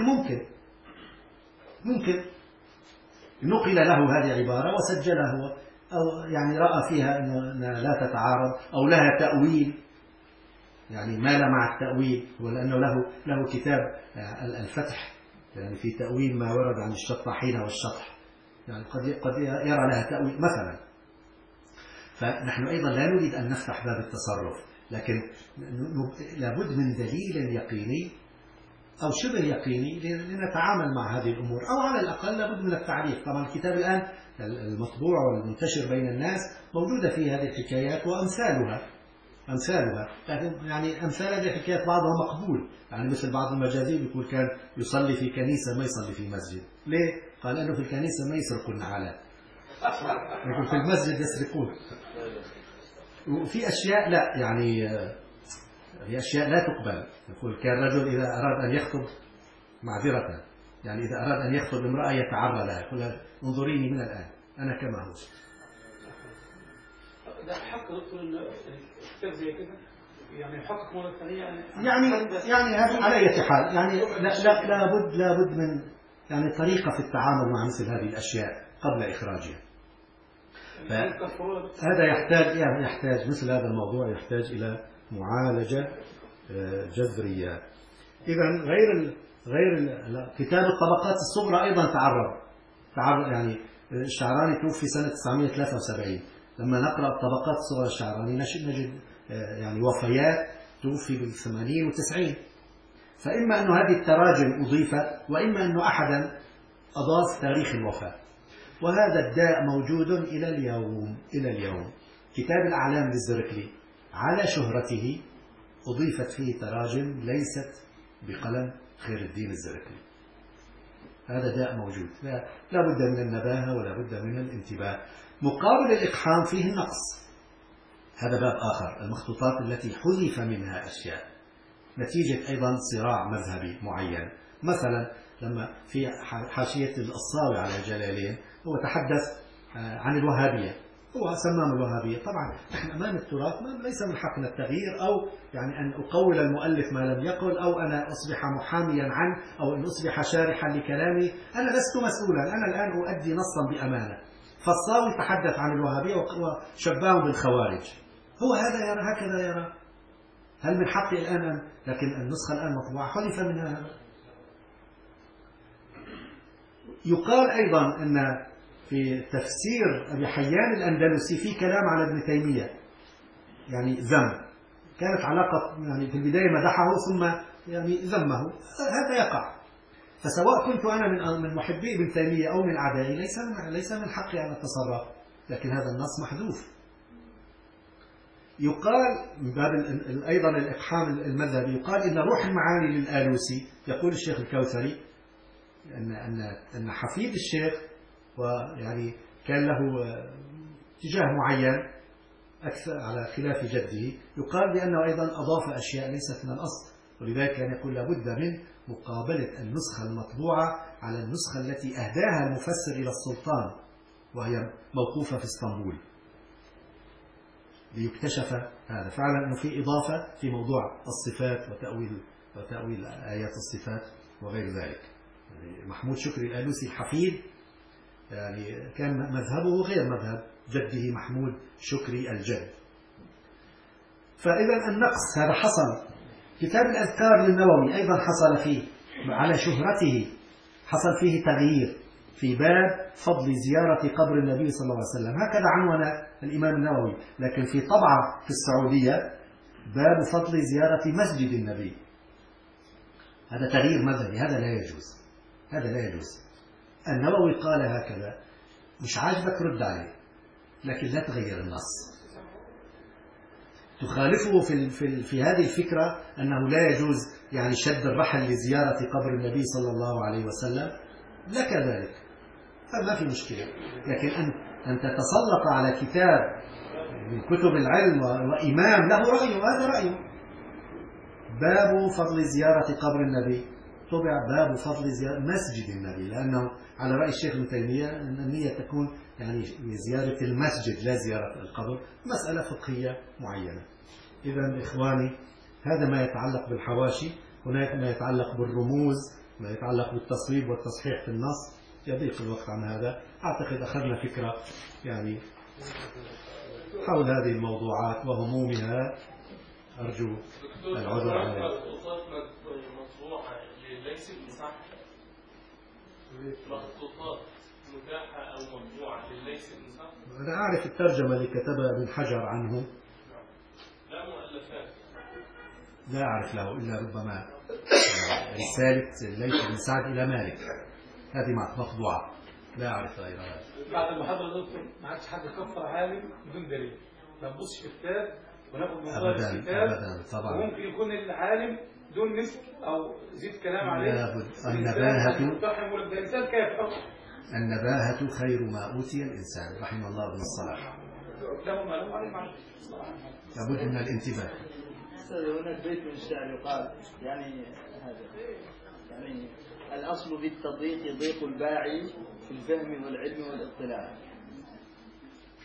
ممكن نقل له هذه العبارة وسجلها، أو يعني رأى فيها أنها لا تتعارض أو لها تأويل، يعني مال مع التأويل، ولأنه له كتاب الفتح يعني في تأويل ما ورد عن الشطاحين والشطح، يعني قد يرى لها تأويل مثلا. فنحن أيضا لا نريد أن نفتح باب التصرف، لكن لابد من دليل يقيني أو شبه يقيني لنتعامل مع هذه الأمور، أو على الأقل لابد من التعريف. طبعا الكتاب الآن المطبوع والمنتشر بين الناس موجودة فيه هذه الحكايات وأمثالها، لكن يعني أمثال هذه الحكايات بعضها مقبول، يعني مثل بعض المجاذيب يقول كان يصلي في كنيسة ما يصلي في مسجد. ليه؟ قال أنه في الكنيسة ما يسرقوا النعالات، يقول في المسجد يسرقون. وفي أشياء لا، يعني هي أشياء لا تقبل. يقول كان رجل إذا أراد أن يخطب معذرة، يعني إذا أراد أن يخطب امرأة يتعرى لها، يقول لها انظريني من الآن، أنا كما هو. ده حق دكتور إن كتاب زي كده يعني يحقق مرة ثانية يعني هذا على أي حال يعني لابد من يعني طريقة في التعامل مع مثل هذه الأشياء قبل إخراجها. هذا يحتاج مثل هذا الموضوع يحتاج إلى معالجة جذرية. إذا غير كتاب الطبقات الصغرى أيضا تعرض يعني الشعراني توفي سنة 973. لما نقرأ الطبقات الصغرى الشعراني نجد يعني وفيات توفي بال80 و90. فإما أن هذه التراجم أضيفت وإما أن أحدا أضاف تاريخ الوفاة، وهذا الداء موجود إلى اليوم. كتاب الأعلام للزركلي على شهرته أضيفت فيه تراجم ليست بقلم خير الدين الزركلي. هذا داء موجود، لا بد من النباهة ولا بد من الانتباه. مقابل الإقحام فيه النقص، هذا باب آخر. المخطوطات التي حذف منها أشياء نتيجة أيضا صراع مذهبي معين. مثلا لما في حاشية الصاوي على الجلالين هو تحدث عن الوهابية، هو سماهم الوهابية. طبعا نحن أمام التراث ليس من حقنا التغيير أو يعني أن أقول المؤلف ما لم يقل أو أنا أصبح محاميا عنه أو أن أصبح شارحا لكلامي. أنا لست مسؤولا، أنا الآن أؤدي نصا بأمانة. فالصاوي تحدث عن الوهابية وشبههم بالخوارج. هو هكذا يرى. هل من حقي الآن لكن النسخة الآن مطبوعة حذف منها هذا. يقال أيضا أن في تفسير أبي حيان الأندلسي في كلام على ابن تيمية، يعني ذم، كانت علاقة يعني في البداية مدحه ثم يعني ذمه. هذا يقع. فسواء كنت أنا من محبي ابن تيمية أو من أعدائي ليس من حقي أن أتصرف، لكن هذا النص محذوف. يقال من باب أيضا الإقحام المذهبي، يقال إن روح المعاني للآلوسي، يقول الشيخ الكوثري أن حفيد الشيخ ويعني كان له اتجاه معين أكثر على خلاف جده، يقال بأنه أيضا أضاف أشياء ليست من الأصل، ولذلك كان يقول لابد من مقابلة النسخة المطبوعة على النسخة التي أهداها المفسر إلى السلطان وهي موقوفة في اسطنبول ليكتشف هذا. فعلا أنه في إضافة في موضوع الصفات وتأويل آيات الصفات وغير ذلك. يعني محمود شكري الآلوسي الحفيد يعني كان مذهبه غير مذهب جده محمود شكري الجد. فإذا النقص هذا حصل. كتاب الأذكار للنووي أيضا حصل فيه على شهرته حصل فيه تغيير في باب فضل زيارة قبر النبي صلى الله عليه وسلم، هكذا عنون الإمام النووي، لكن في طبعة في السعودية باب فضل زيارة مسجد النبي. هذا تغيير مذهبي، هذا لا يجوز. النووي قال هكذا، مش عاجبك رد عليه، لكن لا تغير النص. تخالفه في هذه الفكرة أنه لا يجوز يعني شد الرحل لزيارة قبر النبي صلى الله عليه وسلم، لك ذلك، هذا ما في مشكلة. لكن أن تتسلط على كتاب من كتب العلم وإمام له رأيه، هذا رأيه. باب فضل زيارة قبر النبي طبع باب فضل زيارة مسجد النبي، لأنه على رأي الشيخ ابن تيمية أن النية تكون يعني زيارة المسجد لا زيارة القبر، مسألة فقهية معينة. إذا إخواني هذا ما يتعلق بالحواشي. هناك ما يتعلق بالرموز، ما يتعلق بالتصويب والتصحيح في النص، يضيق الوقت عن هذا. أعتقد أخذنا فكرة يعني حول هذه الموضوعات وهمومها. أرجو العذر عن مخطوطات متاحة أو مطبوعة لليث بن سعد. أنا أعرف الترجمة اللي كتبها ابن حجر عنه، لا مؤلفات، لا أعرف له إلا ربما رسالة الليث بن سعد إلى مالك، هذه مطبوعة، لا أعرف غيرها. بعد المحاضرة دكتور ما عادش حد يكفر عالم بدون دليل، ما نبصش في كتاب وناخد من ظاهر الكتاب. أبدا طبعا. وممكن يكون العالم دون نسك أو زيد كلام عليه. لابد. النباهة خير ما أوتي الإنسان، رحم الله ابن الصلاح. لابد من الانتباه. هناك بيت من الشعر يقال يعني الأصل في التضييق ضيق الباعي في الفهم والعلم والاطلاع.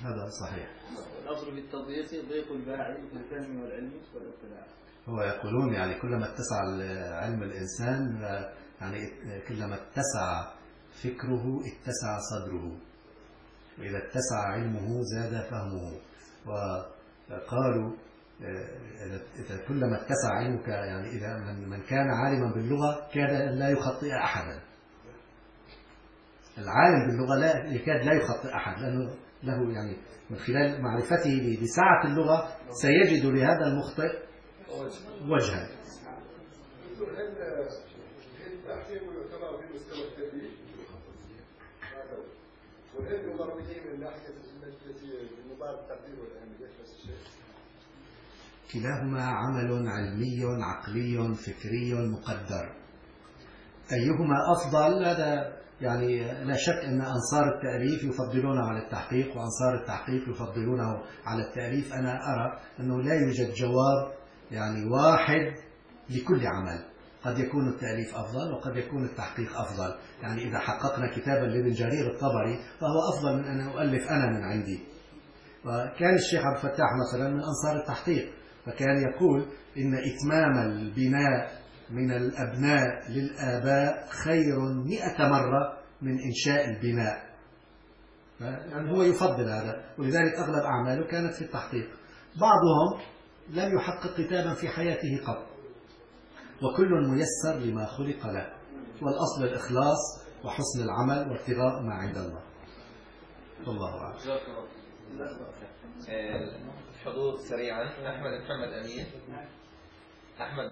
هذا صحيح. الأصل في التضييق ضيق الباعي في الفهم والعلم والاطلاع. هو يقولون يعني كلما اتسع علم الإنسان يعني كلما اتسع فكره اتسع صدره، وإذا اتسع علمه زاد فهمه. وقالوا إذا كلما اتسع علمك، يعني إذا من كان عالما باللغة كاد لا يخطئ أحدا. العالم باللغة لا يكاد لا يخطئ أحد، لأنه له يعني من خلال معرفته بسعة اللغة سيجد لهذا المخطئ وجها. التحكيم يعتبر في مستوى التأليف والهند يضربيه من ناحية التي بالمضاد التقدير والأهمية نفس الشيء. كلاهما عمل علمي عقلي فكري مقدر. أيهما أفضل؟ هذا يعني لا شك أن أنصار التأليف يفضلونه على التحقيق، وأنصار التحقيق يفضلونه على التأليف. أنا أرى أنه لا يوجد جواب يعني واحد لكل عمل. قد يكون التأليف أفضل وقد يكون التحقيق أفضل. يعني إذا حققنا كتابا لابن جرير الطبري فهو أفضل من أن أؤلف أنا من عندي. وكان الشيخ عبد الفتاح مثلا من أنصار التحقيق، فكان يقول إن إتمام البناء من الأبناء للآباء خير 100 مرة من إنشاء البناء. يعني هو يفضل هذا، ولذلك أغلب أعماله كانت في التحقيق. بعضهم لم يحقق كتابا في حياته قط، وكل ميسر لما خلق له، والأصل الإخلاص وحسن العمل وابتغاء ما عند الله. والله أعلم. حضور سريعا. أحمد محمد أمين. أحمد